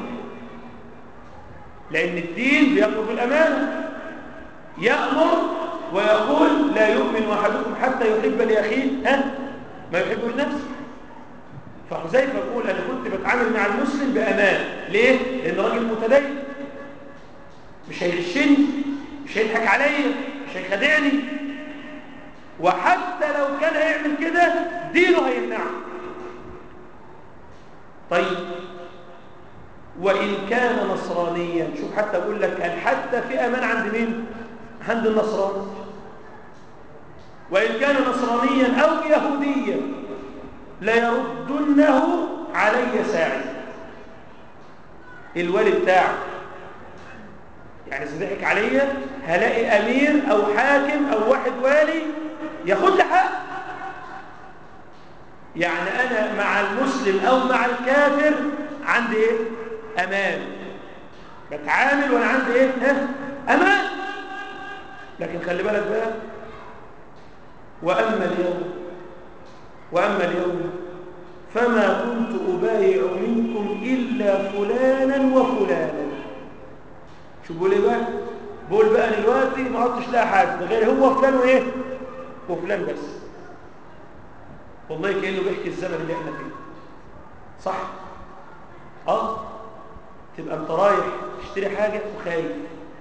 لأن الدين بيأمر بالأمانة، يأمر ويقول لا يؤمن أحدكم حتى يحب لأخيه ها ما يحبه لنفسه. فحذيفة يقول أنا كنت بتعامل مع المسلم بأمان. ليه؟ لأن راجل متدين، مش هيغشني، مش هيضحك عليا، مش هيخدعني، وحتى لو كان هيعمل كده دينه هيمنعه. طيب وإن كان نصرانيا، شوف حتى أقول لك هل حتى في أمان عند مين؟ عند النصراني. وإن كان نصرانيا أو يهوديا ليردنه علي ساعي. الوالي بتاعه يعني إذا ضحك عليا هلاقي أمير أو حاكم أو واحد والي ياخد لي حق. يعني أنا مع المسلم أو مع الكافر عندي إيه؟ أمان، بتعامل وأنا عندي إيه؟ ها؟ أمان. لكن خلي بالك بقى، وأما اليوم وأما اليوم فما كنت أبايع منكم إلا فلانا وفلانا. شو بقول إيه بقى؟ بقول بقى دلوقتي ما عدتش لاقي حد غير هو فلان وإيه؟ وفلان بس. والله كأنه بيحكي الزمن اللي احنا فيه، صح؟ اه تبقى انت رايح تشتري حاجة وخايف،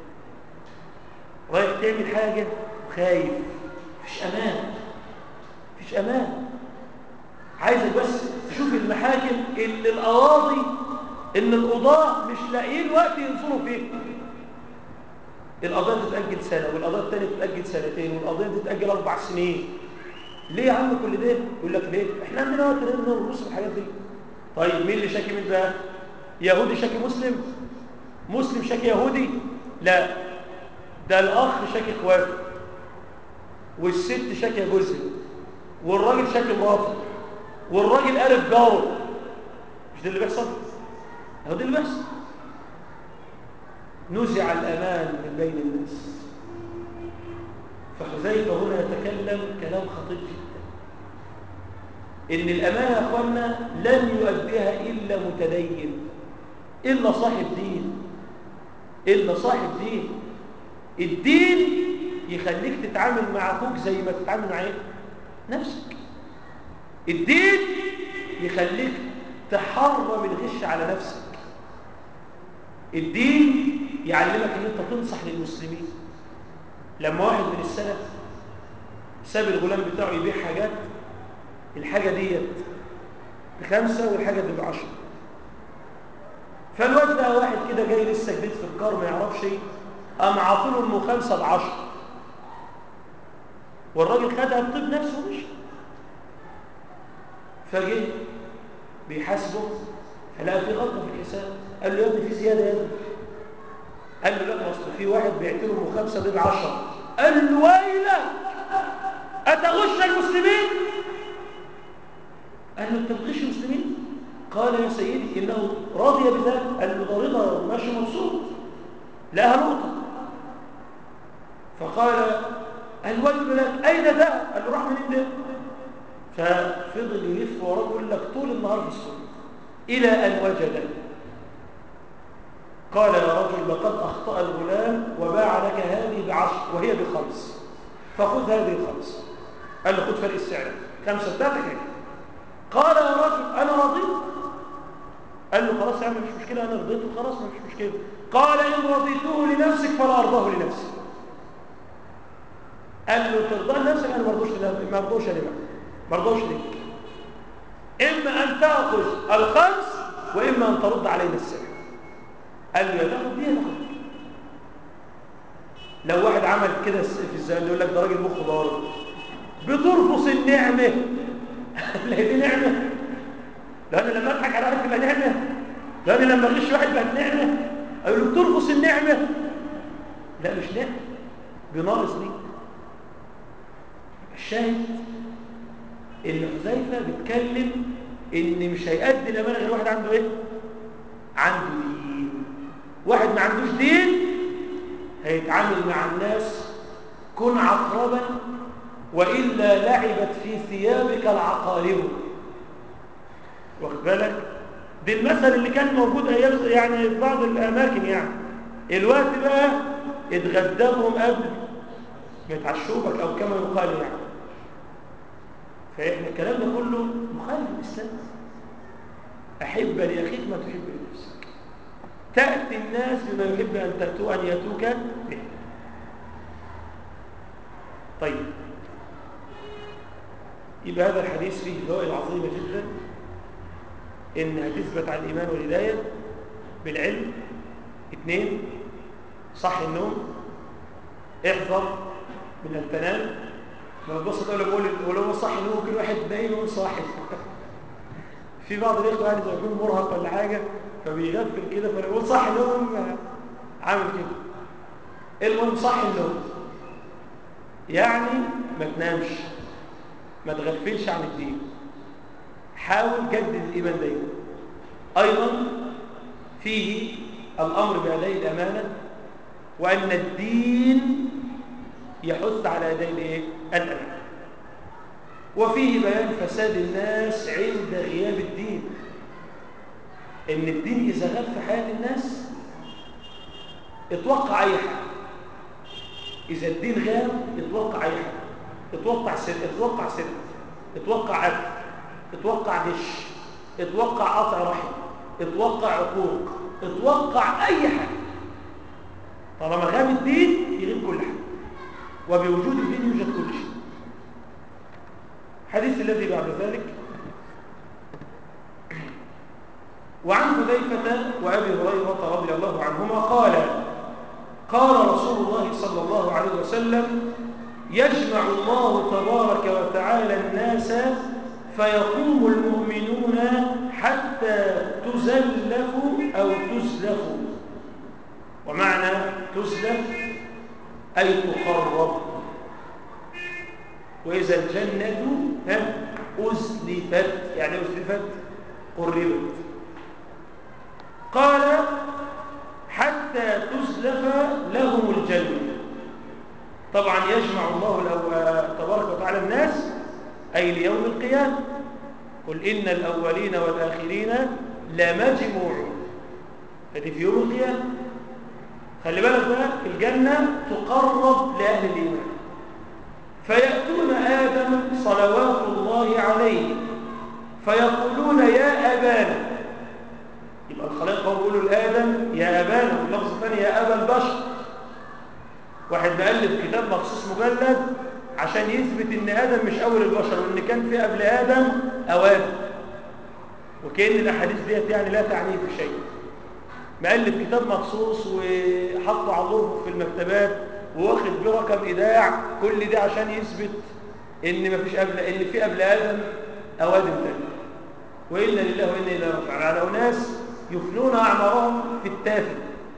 رايح تعمل حاجة وخايف، مفيش أمان، مفيش أمان. عايزك بس تشوف المحاكم اللي القواضي ان القضاة مش لاقيين وقت ينظروا فيه. القضايا تتأجل سنة، والقضايا الثانية تتأجل سنتين، والقضايا تتأجل أربع سنين. ليه يا عم كل ده؟ يقول لك ليه؟ احنا عندنا وقت نبص في الحاجات دي. طيب مين اللي شاكي مين بقى؟ يهودي شاكي مسلم؟ مسلم شاكي يهودي؟ لا، ده الأخ شاكي اخواته، والست شاكي جوزها، والراجل شاكي مراته، والراجل قارف جاره. مش ده اللي بيحصل؟ هو ده اللي بيحصل. نزع الأمان من بين الناس. فحذيفة هنا يتكلم كلام خطير جدا، إن الأمانة يا أخوانا لن يؤديها إلا متدين، إلا صاحب دين، إلا صاحب دين. الدين يخليك تتعامل مع أخوك زي ما تتعامل مع إيه؟ نفسك. الدين يخليك تحرم الغش على نفسك. الدين يعلمك ان انت تنصح للمسلمين. لما واحد من السلف ساب الغلام بتاعه يبيع حاجات، الحاجة ديت بخمسة والحاجة دي بعشرة، فالواد ده واحد كده جاي لسه جديد في الكار ما يعرفش ايه، قام عاطله انه خمسة بعشرة، والراجل خدها بطيب نفسه ومشي. فجه بيحاسبه فلقى في غلطة في الحساب، قال له يا ابني في زيادة يا ابني. قال له لا، اصل في واحد بيعتله له خمسة دي بعشرة. قال له ويلك أتغش المسلمين؟ قال له أنت بتغش المسلمين؟ قال يا سيدي إنه راضي بذلك. قال له ده رضا ماشي مبسوط، لها نقطة. فقال قال ويل لك أين ذهب؟ قال له راح منين ده؟ ففضل يلف وراه يقول لك طول النهار في السوق إلى أن وجده. قال يا رجل لقد أخطأ الغلام وباع لك هذه بعشر وهي بخمس، فخذ هذه الخمس. قال له خذ فرق السعر خمسة بتاعتك هيك. قال يا رجل أنا رضيت. قال له خلاص يا عم مش مشكلة، أنا رضيت وخلاص مش مشكلة. قال إن رضيته لنفسك فلا أرضاه لنفسي. قال له ترضى لنفسك؟ أنا ما رضوش لنفسك، ما رضوش لك، ما رضوش لك. إما أن تأخذ الخمس وإما أن ترد علينا السعر. قال له يا تاخد دي يا تاخد دي. لو واحد عمل كده في الزمان يقول لك ده راجل مخه ضارب بترفض النعمة. لا دي نعمة؟ لأن لما أضحك على واحد تبقى نعمة؟ لأن لما أغش واحد بقت نعمة؟ أقول له بترفض النعمة؟ لا مش نعمة، بناقص دي. الشاهد إن حذيفة بيتكلم إن مش هيأدي الأمانة غير واحد عنده إيه؟ عنده دين. واحد ما عندوش دين هيتعامل مع الناس كن عقربا وإلا لعبت في ثيابك العقارب. واخد بالك؟ دي المثل اللي كان موجود أيام يعني في بعض الأماكن يعني. الوقت بقى اتغدبهم قبل ما يتعشوبك أو كما يقال يعني. فإحنا الكلام ده كله مخالف للإسلام. أحب لأخيك ما تحب لنفسك. تأتي الناس بما يحب أن تأتوا أن يأتوك به. طيب يبقى هذا الحديث فيه فوائد عظيمة جدا. إن هتثبت على الإيمان والهداية بالعلم. اثنين صح النوم، احذر من أن تنام. لما تبص تقول بقول ولو صح النوم ممكن واحد نايم وهو صاحي. في بعض الاخوه يعني زي يكون مرهق ولا حاجه فبيغفل كده فيقول صح النوم عامل كده. المهم صح النوم يعني ما تنامش، ما تغفلش عن الدين، حاول جدد الايمان دايما. ايضا فيه الامر باداء الامانه وان الدين يحث على اداء الايه؟ الامانه. وفيه بيان فساد الناس عند غياب الدين. ان الدين اذا غاب في حياه الناس اتوقع اي حاجه. اذا الدين غاب اتوقع اي حاجه. اتوقع سرقه، اتوقع سرقه، اتوقع قتل، اتوقع غش، اتوقع قطع رحم، اتوقع عقوق، اتوقع اي حاجه. طالما غاب الدين يغيب كل حاجه، وبوجود الدين يوجد كل شيء. الحديث الذي بعد ذلك وعن حذيفة وأبي هريرة رضي الله عنهما قال قال رسول الله صلى الله عليه وسلم يجمع الله تبارك وتعالى الناس فيقوم المؤمنون حتى تزلفوا أو تزلفوا. ومعنى تزلف أي تقرب. وإذا الجنة أزلفت يعني أزلفت قربت. قال حتى تزلف لهم الجنة. طبعا يجمع الله تبارك وتعالى الناس أي ليوم القيامة. قل إن الأولين والآخرين لمجموعون. فدي في يوم القيامة. خلي بالك بقى الجنة تقرب لأهل الإيمان. فيأتون آدم صلوات الله عليه فيقولون يا أبانا. يبقى الخلائق هم بيقولوا لآدم يا أبانا، وفي لفظ ثاني يا أبا البشر. واحد مؤلف كتاب مخصوص مجلد عشان يثبت ان آدم مش أول البشر وان كان في قبل آدم أوادم، وكأن الأحاديث ديت يعني لا تعني في شيء. مؤلف كتاب مخصوص وحطه على الغرفة في المكتبات وواخد برقم إيداع كل ده عشان يثبت ان ما فيش قبل، ان في قبل آدم أوادم ثاني. وإنا لله وإنا إليه راجعون. على أناس يفنون أعمارهم في التافه.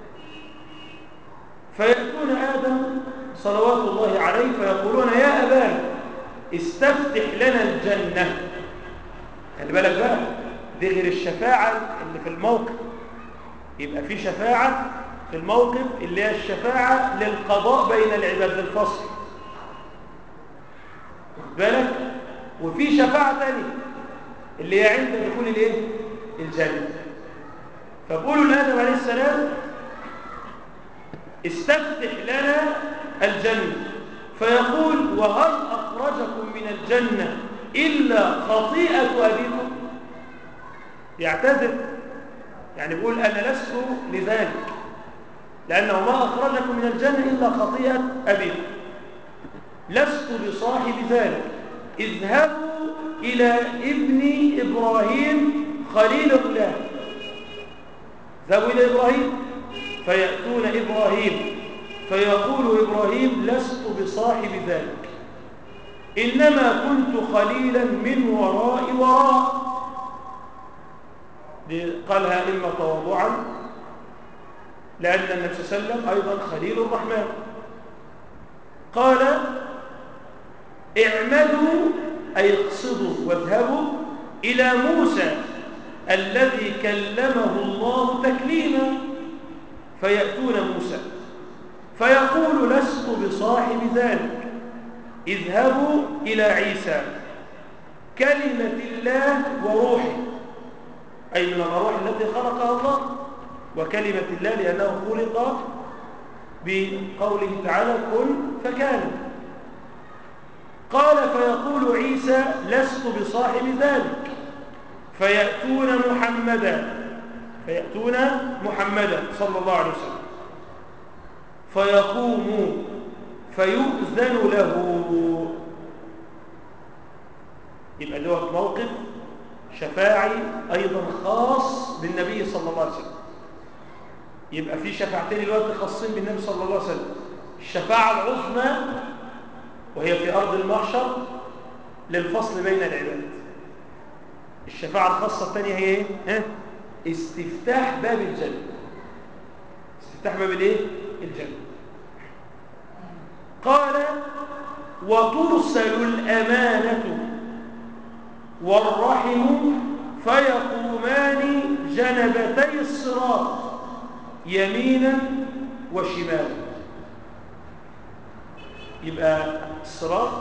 فيأتون آدم صلوات الله عليه فيقولون يا أبانا استفتح لنا الجنة. خلي بالك بقى دي غير الشفاعة اللي في الموقف. يبقى في شفاعة في الموقف اللي هي الشفاعة للقضاء بين العباد، الفصل. بالك. وفي شفاعة تانية اللي هي عند دخول الايه الجنة. فبقولوا لآدم عليه السلام استفتح لنا الجنة، فيقول وهل أخرجكم من الجنة إلا خطيئة أبيكم؟ يعتذر، يعني بيقول أنا لست لذلك، لأنه ما أخرجكم من الجنة إلا خطيئة أبيكم، لست بصاحب ذلك، اذهبوا إلى ابن إبراهيم خليل الله. ذهبوا إلى إبراهيم فيأتون إبراهيم فيقول إبراهيم لست بصاحب ذلك، إنما كنت خليلا من وراء وراء. قالها إما تواضعا لأن النبي صلى الله عليه وسلم أيضا خليل الرحمن. قال اعمدوا أي اقصدوا واذهبوا إلى موسى الذي كلمه الله تكليما، فيأتون موسى فيقول لست بصاحب ذلك، اذهبوا إلى عيسى كلمة الله وروحه، أي من الأرواح التي خلقها الله، وكلمة الله لأنه خلق بقوله تعالى كن فكان. قال فيقول عيسى لست بصاحب ذلك، فيأتون محمدا فيأتون محمدا صلى الله عليه وسلم فيقوم فيؤذن له. يبقى دوت موقف شفاعي أيضا خاص بالنبي صلى الله عليه وسلم. يبقى في شفاعتين الوقت خاصين بالنبي صلى الله عليه وسلم، الشفاعة العظمى وهي في أرض المحشر للفصل بين العباد. الشفاعة الخاصة الثانية هي ايه؟ ها؟ استفتاح باب الجنة. استفتاح باب الايه؟ الجنة. قال وترسل الأمانة والرحم فيقومان جنبتي الصراط يمينا وشمالا. يبقى الصراط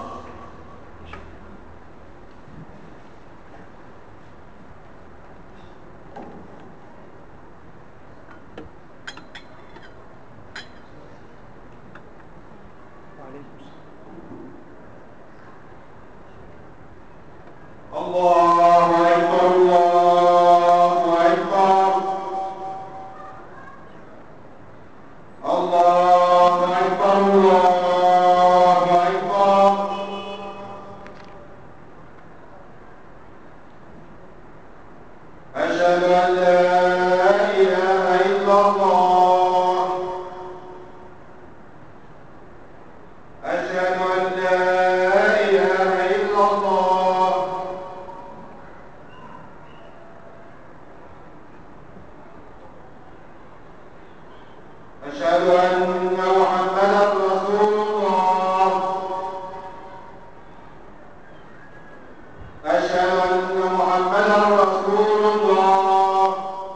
الله أكبر الله أكبر الله أكبر الله أكبر. أشهد أن لا إله إلا الله. أشهد أن لا إله إلا الله. أشهد أن محمدا رسول الله. أشهد أن محمدا رسول الله.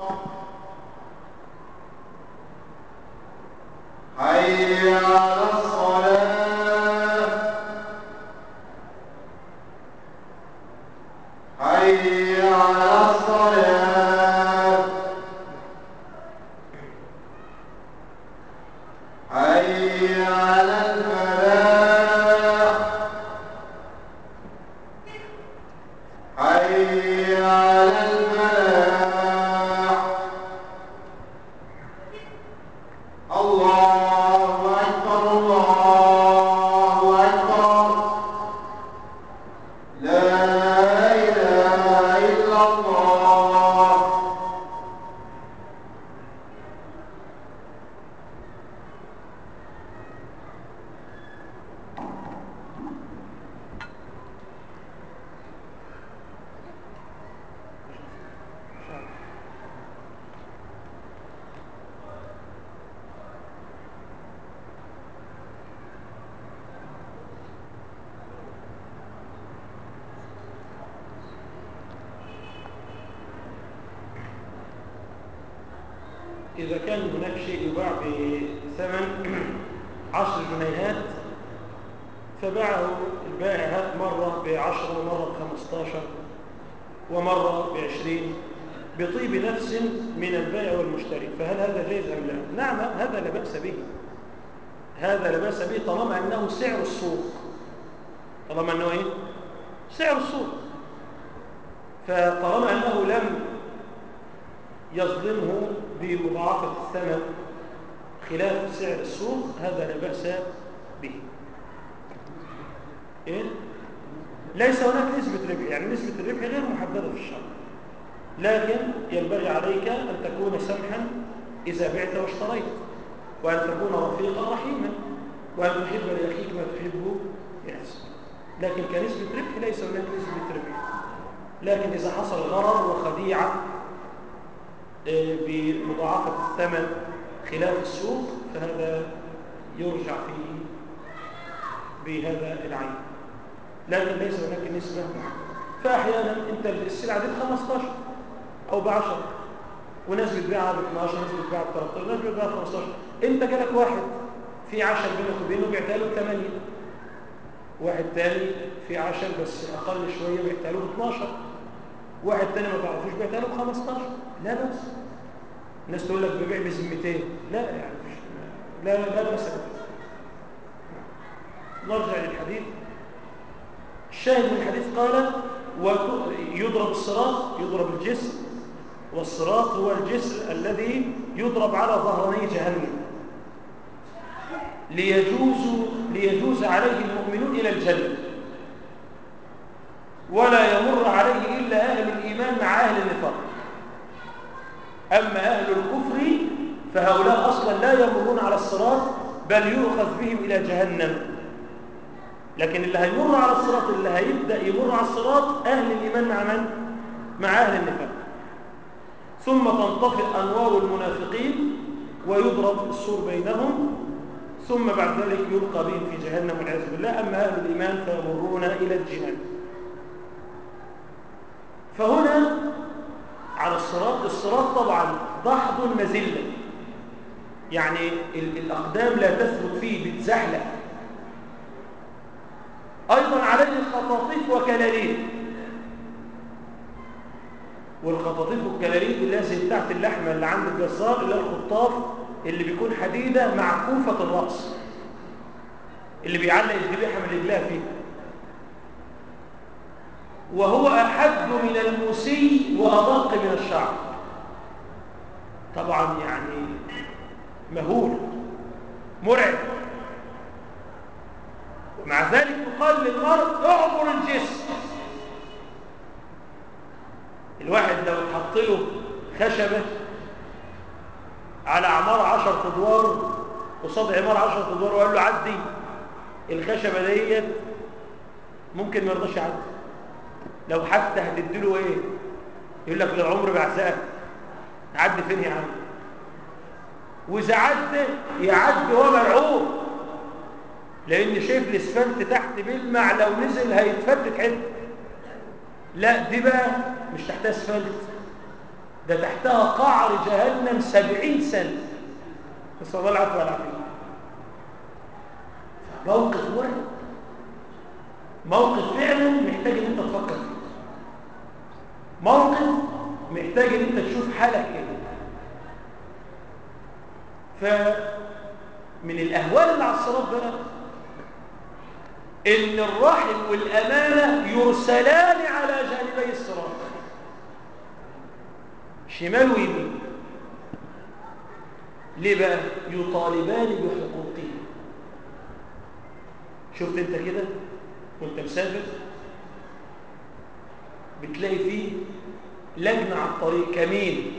حي على الصلاة. حي على الصلاة. حي على الفلاح. حي على الفلاح. الله أكبر الله أكبر. لا إله إلا الله. إذا كان هناك شيء يباع بثمن عشر جنيهات فباعه البائع مرة بعشرة ومرة بخمستاشر ومرة بعشرين بطيب نفس من البائع والمشتري، فهل هذا جائز أم لا؟ نعم هذا لا بأس به، هذا لا بأس به طالما أنه سعر السوق، طالما أنه إيه؟ سعر السوق، فطالما أنه لم يظلمه بمضاعفة الثمن خلاف سعر السوق هذا لا بأس به. إيه؟ ليس هناك نسبة ربح، يعني نسبة الربح غير محددة في الشرع، لكن ينبغي عليك أن تكون سمحا إذا بعت واشتريت، وأن تكون رفيقا رحيما، وأن تحب لأخيك ما تحبه لنفسك، لكن كنسبة ربح ليس هناك نسبة ربح. لكن إذا حصل غرر وخديعة بمضاعفة الثمن خلاف السوق فهذا يرجع فيه بهذا العين، لكن ليس هناك نسبة. فأحيانا أنت السلعة دي بخمستاشر أو بعشرة، وناس بتبيعها باثناشر، ناس بتبيعها بتلتاشر، ناس بتبيعها بخمستاشر، أنت جالك واحد في عشر بينك وبينه بعتها له بثمانية، واحد تاني في عشر بس أقل شوية بعتها له باثناشر، واحد تاني ما تعرفوش بعتها له بخمستاشر، لا بس الناس تقول لك ببيع بذمتين، لا يعني لا لا بأس. نرجع للحديث. الشاهد من الحديث قال ويضرب الصراط، يضرب الجسر، والصراط هو الجسر الذي يضرب على ظهراني جهنم ليجوز ليجوز عليه المؤمنون إلى الجنة، ولا يمر عليه إلا أهل الإيمان مع أهل النفاق. أما أهل الكفر فهؤلاء أصلا لا يمرون على الصراط، بل يؤخذ بهم إلى جهنم. لكن اللي هيمر على الصراط، اللي هيبدأ يمر على الصراط أهل الإيمان مع من؟ مع أهل النفاق. ثم تنطفئ أنوار المنافقين ويضرب السور بينهم، ثم بعد ذلك يلقى بهم في جهنم والعياذ بالله. أما أهل الإيمان فيمرون إلى الجنان. فهنا على الصراط، الصراط طبعا ضحض مزلة، يعني الأقدام لا تثبت فيه، بتزحلق. أيضا عليه خطاطيف وكلاليب، والخطاطيف والكلاليب اللي هي بتاعت اللحمة اللي عند الجزار، اللي هي الخطاف اللي بيكون حديدة معكوفة الرأس، اللي بيعلق الذبيحة من رجلها فيه، وهو أحد من المسي وأدق من الشعر. طبعا يعني مهول مرعب. ومع ذلك يقال للمرء اعبر الجسر. الواحد لو اتحط له خشبة على عمارة عشر أدوار قصاد عمارة عشر أدوار وقال له عدي الخشبة ديت، ممكن ما يرضاش يعدي. لو حتى هتديله ايه يقول لك للعمر بعزقك، عدي فين يا عم؟ واذا عدى يعدي وهو مرعوب، لان شايف الاسفلت تحت بيلمع، لو نزل هيتفتت حته. لا دي بقى مش تحتها اسفلت، ده تحتها قعر جهنم سبعين سنه، نسال الله العفو والعافيه. موقف مرعب، موقف فعلا محتاج ان انت تفكر فيه، موقف محتاج ان انت تشوف حالك ايه. فمن الاهوال اللي على الصراط بقى ان الرحم والامانه يرسلان على جانبي الصراط، شمال ويمين. ليه بقى؟ يطالبان بحقوقه. شفت انت كده وانت مسافر بتلاقي فيه لجنه على الطريق كمين،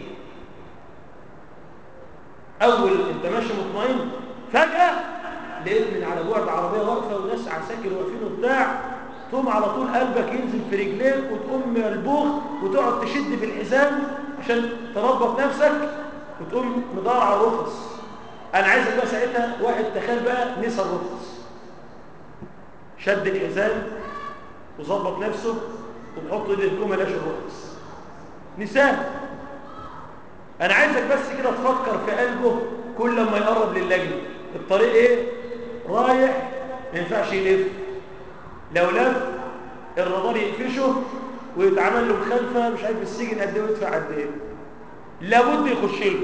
اول انت ماشي مطمئن فجاه لقيت من على بعد عربيه واقفه وناس عساكر واقفين وبتاع، تقوم على طول قلبك ينزل في رجليك وتقوم ملبوخ وتقعد تشد في الحزام عشان تربط نفسك وتقوم مدار على الرخص. انا عايزك بقى ساعتها واحد تخيل بقى نسى الرخص، شد الحزام وظبط نفسه وتحط ايده الكوم ملاش الرخص، نساه. انا عايزك بس كده تفكر في قلبه كل ما يقرب للجنه الطريق ايه رايح، ما ينفعش يلف، لو لف الرادار يقفشه ويتعمل له مخالفه مش عارف السجن قد ايه ويدفع قد ايه، لابد يخش له.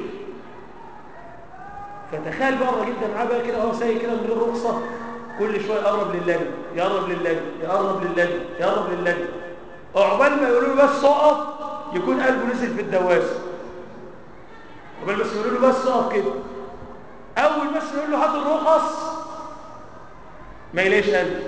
فتخيل بقى الراجل ده معاه بقى كده هو سايق كده من غير رخصه، كل شويه يقرب للجنه، يقرب للجنه، يقرب للجنه، يقرب للجنه، عقبال ما يقولوا له بس اقف يكون قلبه نزل في الدواسه. عقبال بس يقولوا له بس اقف كده، اول بس يقول له هات الرخص ما يلاقيش قلب.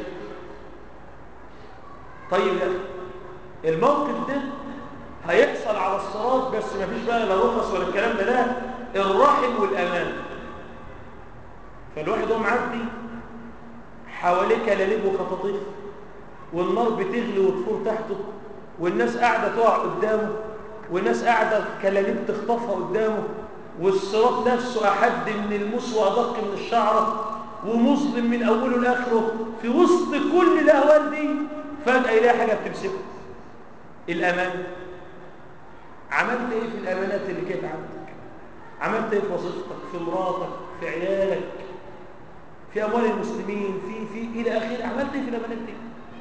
طيب لا الموقف ده هيحصل على الصراط، بس ما فيش بقى لا رخص ولا الكلام ده، لا الرحم والامان. فالواحد هو معدي حواليه كلاليب وخطاطيف، والنار بتغلي وتفور تحته، والناس قاعده تقع قدامه، والناس قاعده كلاليب تخطفها قدامه، والصراط نفسه احد من الموس وادق من الشعره، ومظلم من اوله لاخره. في وسط كل الاهوال دي فجاه يلاقي حاجه بتمسكه، الامان. عملت ايه في الامانات اللي كانت عندك؟ عملت ايه في وظيفتك، في مراتك، في عيالك، في اموال المسلمين، في في الى اخره؟ عملت ايه في الامانات دي؟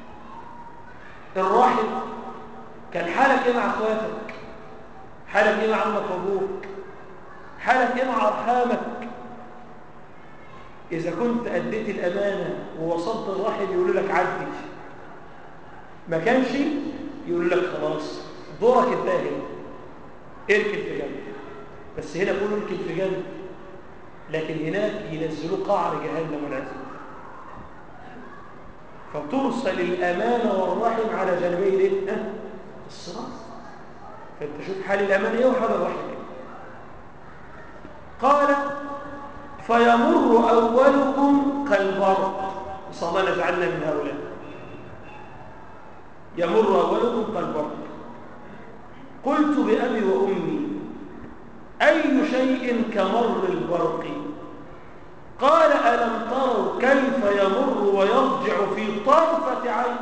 الراحل كان حالك ايه مع اخواتك؟ حالك ايه مع عمك وابوك؟ حالك ايه مع ارحامك؟ اذا كنت اديت الامانه ووصلت الراحل يقول لك عدي، ما كانش يقول لك خلاص دورك انتهى، اركن في جنب. بس هنا بيقولوا اركن في جنب، لكن هناك ينزلوه قعر جهنم والعياذ بالله. فترسل الامانه والرحم على جانبي الايه؟ ها؟ الصراط. فانت شوف حال الامانه ايه وحال الرحم ايه. قال فيمر اولكم كالبرق، نسال الله ان يجعلنا من هؤلاء. يمر اولكم كالبرق. قلت بأبي وأمي أي شيء كمر البرق؟ قال ألم تروا كيف يمر ويرجع في طرفة عين؟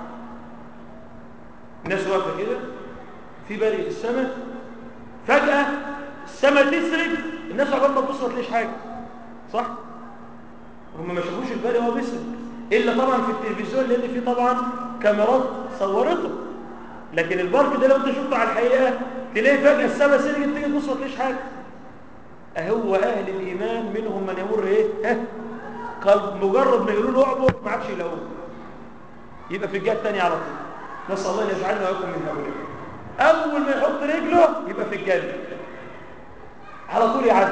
الناس واقفة كده في برق في السماء، فجأة السماء تسرب، الناس عقبال ما تبص ما تلاقيش حاجة، صح؟ هم ما شافوش البرق وهو بيسرب، إلا طبعا في التلفزيون لأن فيه طبعا كاميرات صورته. لكن البرق ده لو انت شفته على الحقيقة تلاقي فجأة السماء سرقت، تيجي تبص ما تلاقيش حاجة. أهو أهل الإيمان منهم من يمر إيه؟ ها؟ قال مجرد ما يقولوا له اعبر ما عادش يلاقوه، يبقى في الجهة الثانية على طول. نسأل الله أن يجعلنا ويكون من هؤلاء. أول ما يحط رجله يبقى في الجنة على طول يعدي.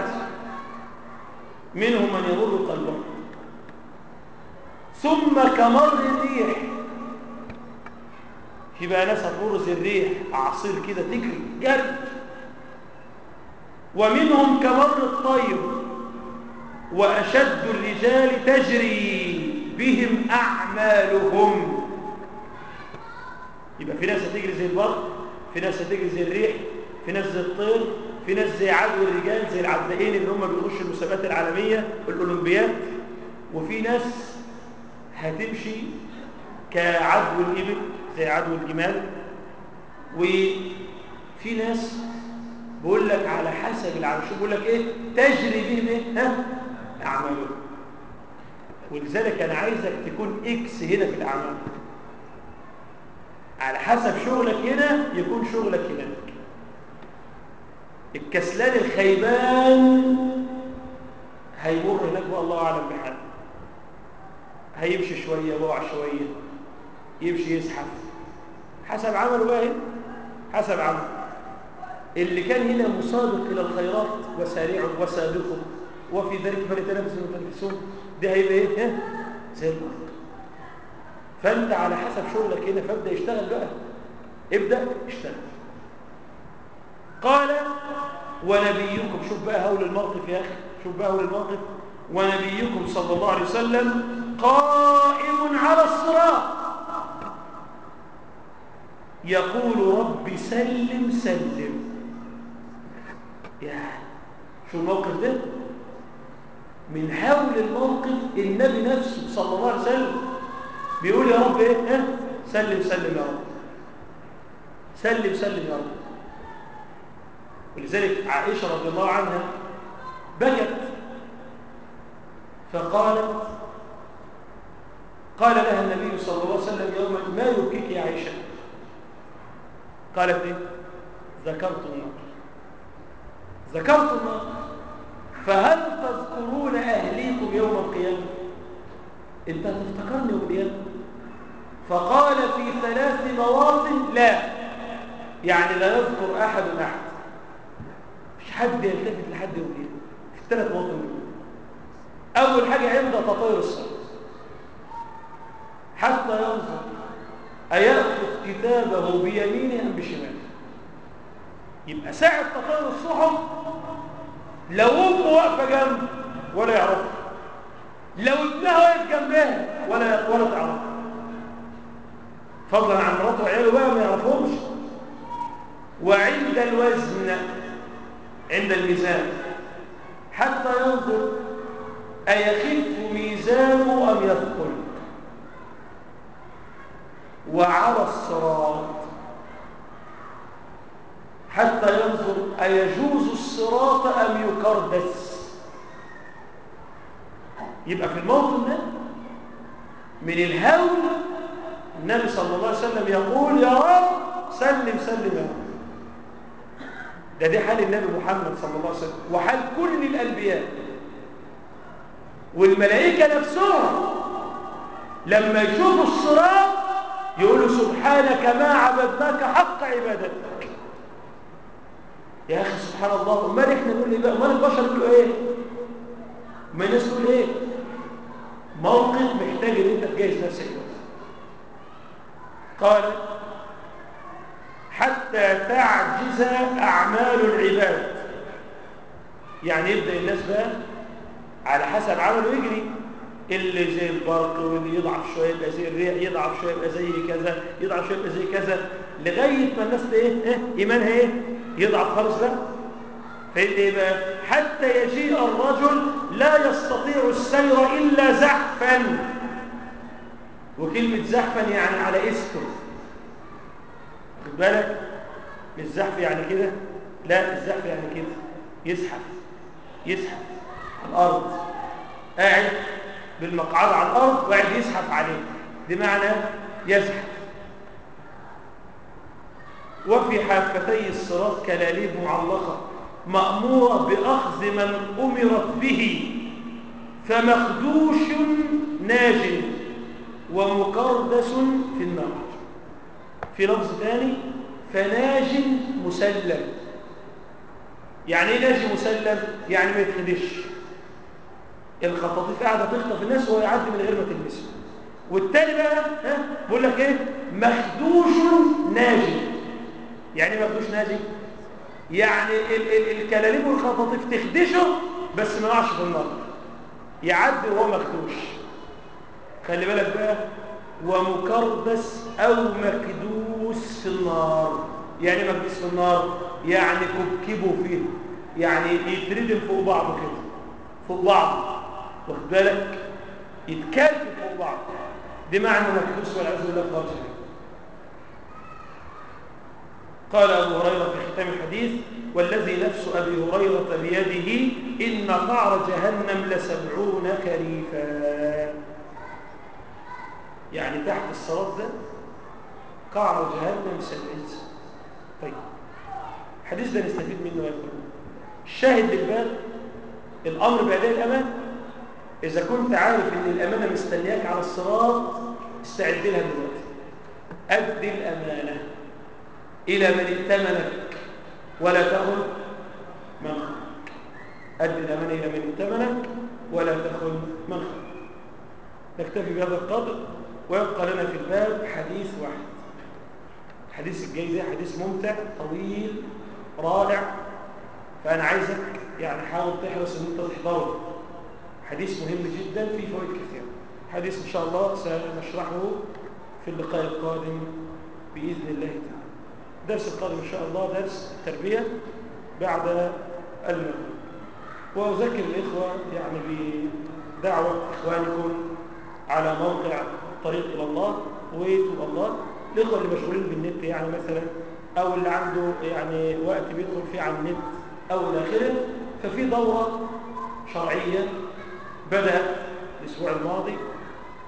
منهم من يمر قلبه ثم كمر الريح. في بقى ناس هتمر زي الريح، أعاصير كده تجري جري. ومنهم كمر الطير، وأشد الرجال تجري بهم أعمالهم. يبقى في ناس هتجري زي البرق، في ناس هتجري زي الريح، في ناس زي الطير، في ناس زي عدو الرجال زي العدائين اللي هم بيخشوا المسابقات العالمية والأولمبياد، وفي ناس هتمشي كعدو الإبل زي عدو الجمال، وفي ناس بقول لك على حسب العمل. شو بقول لك ايه؟ تجري بهم ايه؟ ها؟ اعمالهم. ولذلك انا عايزك تكون اكس هنا في الاعمال، على حسب شغلك هنا يكون شغلك هناك. الكسلان الخيبان هيمر هناك والله اعلم بحاله، هيمشي شويه ويقع شويه، يمشي يزحف، حسب عمله بقى هنا، حسب عمله. اللي كان هنا مسابق الى الخيرات وسارعوا وسابقوا وفي ذلك فليتنافسوا المتنافسون، ده هيبقى ايه؟ زي البرق. فانت على حسب شغلك هنا فابدا يشتغل بقى، ابدا اشتغل. قال ونبيكم، شوف بقى هول الموقف يا اخي، شوف بقى هول الموقف. ونبيكم صلى الله عليه وسلم قائم على الصراط يقول رب سلم سلم. يا شو الموقف ده؟ من حول الموقف النبي نفسه صلى الله عليه وسلم بيقول يا رب ايه؟ اه؟ سلم سلم يا رب، سلم سلم يا رب. ولذلك عائشة رضي الله عنها بكت فقالت قال لها النبي صلى الله عليه وسلم يوما: ما يبكيك يا عائشة؟ قالت ايه؟ ذكرت النار. ذكرت النار. فهل تذكرون أهليكم يوم القيامة؟ انت هتفتكرني يوم القيامة؟ فقال في ثلاث مواطن لا، يعني لا يذكر أحد أحد، مش حد يلتفت لحد يوم القيامة في الثلاث مواطن دول. أول حاجة عند تطير الصلاة حتى ينظر أيأخذ كتابه بيمينه أم بشماله. يبقى ساعة تطير الصحف لو أمه واقفة جنبه ولا يعرفها، لو ابنها واقف جنبها ولا ولا تعرفها، فضلا عن مراته وعياله بقى ما يعرفهمش. وعند الوزن، عند الميزان، حتى ينظر أيخف ميزانه أم يثقل. وعلى الصراط حتى ينظر أيجوز الصراط أم يكردس. يبقى في الموطن ده من الهول النبي صلى الله عليه وسلم يقول: يا رب سلم سلم يا رب. ده دي حال النبي محمد صلى الله عليه وسلم وحال كل الأنبياء. والملائكة نفسهم لما يشوفوا الصراط يقولوا: سبحانك ما عبدناك حق عبادتك. يا أخي سبحان الله، امال احنا نقول ايه بقى؟ امال البشر يقولوا ايه؟ ما الناس تقول ايه؟ موقف محتاج ان انت تجهز نفسك له. قال: حتى تعجز أعمال العباد. يعني يبدأ الناس بقى على حسب عمله يجري، اللي زي البرق، واللي يضعف شوية يبقى زي الريح، يضعف شوية يبقى زي كذا، يضعف شوية يبقى زي كذا، لغاية ما الناس ايه؟ ايه؟ إيمانها ايه؟ يضعف خالص بقى. فإيه ايه بقى؟ حتى يجيء الرجل لا يستطيع السير إلا زحفا. وكلمة زحفا يعني على إسكه، خد بالك، مش زحف يعني كده، لا، الزحف يعني كده، يزحف يزحف على الأرض، قاعد بالمقعد على الأرض وقاعد يزحف عليه، دي معنى يزحف. وفي حافتي الصراط كلاليب معلقة مأمورة بأخذ من أمرت به، فمخدوش ناج ومكردس في النار. في لفظ ثاني: فناج مسلم. يعني ايه ناج مسلم؟ يعني ما يتخدش. الخطاطيف قاعده تخطف الناس وهو يعدي من غير ما تلمسه. والتاني بقى ها بقول لك ايه؟ مخدوش ناجي. يعني ايه مخدوش ناجي؟ يعني ال ال الكلاليب والخطاطيف تخدشه بس ما يقعش في النار، يعدي وهو مخدوش. خلي بالك بقى: ومكردس او مكدوس في النار. يعني ايه مكدوس في النار؟ يعني كبكبوا فيه، يعني يتردم فوق بعضه كده، فوق بعض، واخد بالك، يتكلف فوق بعض. دي معنى مكدوس والعياذ بالله خالص. قال ابو هريره في ختام الحديث: والذي نفس ابي هريره بيده ان قعر جهنم لسبعون خريفا. يعني تحت الصراط ده قعر جهنم سبعين سنه. طيب الحديث ده نستفيد منه يا اخوان. الشاهد للباب الامر باداء الامان. اذا كنت عارف ان الامانه مستنياك على الصراط استعد لها دلوقتي. ادي الامانه الى من ائتمنك ولا تخن من خانك. ادي الامانه الى من ائتمنك ولا تخن من خانك. نكتفي بهذا القدر ويبقى لنا في الباب حديث واحد. الحديث الجاي ده حديث ممتع طويل رائع، فانا عايزك يعني حاول تحرص ان انت تحضره. حديث مهم جدا فيه فوائد كثيره. حديث ان شاء الله سنشرحه في اللقاء القادم باذن الله تعالى. درس القادم ان شاء الله درس التربيه بعد المغرب. واذكر الاخوه يعني بدعوه اخوانكم على موقع الطريق الى الله ويتوب الله. الاخوه اللي مشغولين بالنت يعني مثلا، او اللي عنده يعني وقت بيدخل فيه على النت او الى اخره، ففي دوره شرعيه بدات الاسبوع الماضي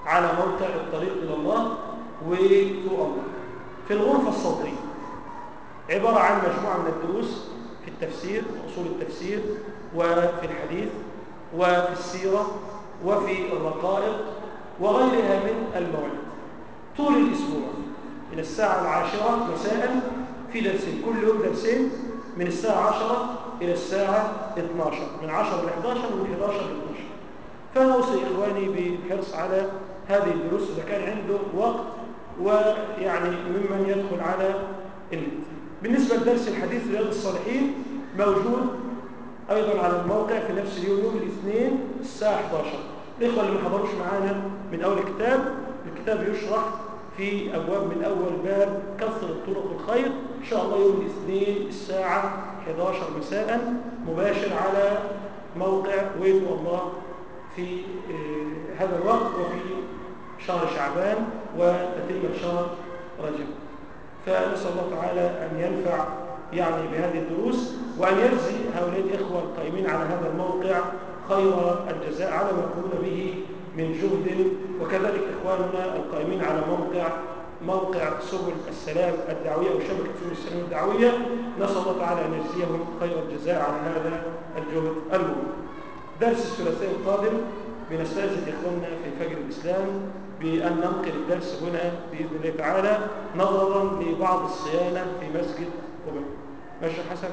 على موقع الطريق إلى الله وتو الله في الغرفة الصوتية، عبارة عن مجموعة من الدروس في التفسير وأصول التفسير وفي الحديث وفي السيرة وفي الرقائق وغيرها من المواد طول الأسبوع من الساعة العاشرة مساء في درسين، كل يوم درسين من الساعة عشرة إلى الساعة اثناشر، من عشرة إلى إحدى عشر ومن إحدى عشر إلى اثني عشر. فأنا أوصي إخواني بالحرص على هذه الدروس إذا كان عنده وقت ويعني ممن يدخل على النت. بالنسبة لدرس الحديث رياض الصالحين موجود أيضا على الموقع في نفس اليوم يوم الاثنين الساعة إحدى عشر. الإخوة اللي ما حضروش معانا من أول الكتاب، الكتاب يشرح في أبواب من أول باب كثرة طرق الخير إن شاء الله يوم الاثنين الساعة إحدى عشر مساء مباشر على موقع ويتو الله في هذا الوقت وفي شهر شعبان وتتمة شهر رجب. فنسأل الله تعالى أن ينفع يعني بهذه الدروس وأن يجزي هؤلاء الإخوة القائمين على هذا الموقع خير الجزاء على ما يقومون به من جهد، وكذلك إخواننا القائمين على موقع موقع سبل السلام الدعوية وشبكة سبل السلام الدعوية، نسأل الله تعالى أن يجزيهم خير الجزاء على هذا الجهد المهم. درس الثلاثاء القادم بنستأذن إخواننا في فجر الإسلام بأن ننقل الدرس هنا بإذن الله تعالى نظرا لبعض الصيانة في مسجد قباء. ماشي حسن؟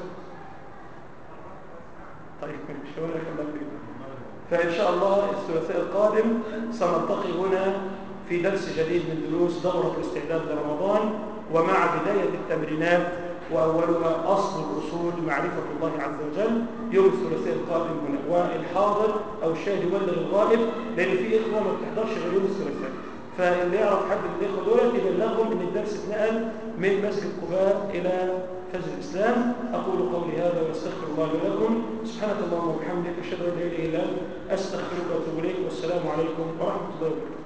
طيب شو لك الله فيك. فإن شاء الله الثلاثاء القادم سنلتقي هنا في درس جديد من دروس دورة الاستعداد لرمضان، ومع بداية التمرينات وأولها أصل الأصول معرفة الله عز وجل يوم الثلاثاء القادم هنا. والحاضر أو الشاهد يبلغ الغائب، لأن في إخوة ما بتحضرش غير يوم الثلاثاء، فاللي يعرف حد من الإخوة دول يبلغهم إن الدرس اتنقل من مسجد قباء إلى فجر الإسلام. أقول قولي هذا وأستغفر الله لي ولكم. سبحانك اللهم وبحمدك أشهد أن لا إله إلا أنت أستغفرك وأتوب إليك، والسلام عليكم ورحمة الله وبركاته.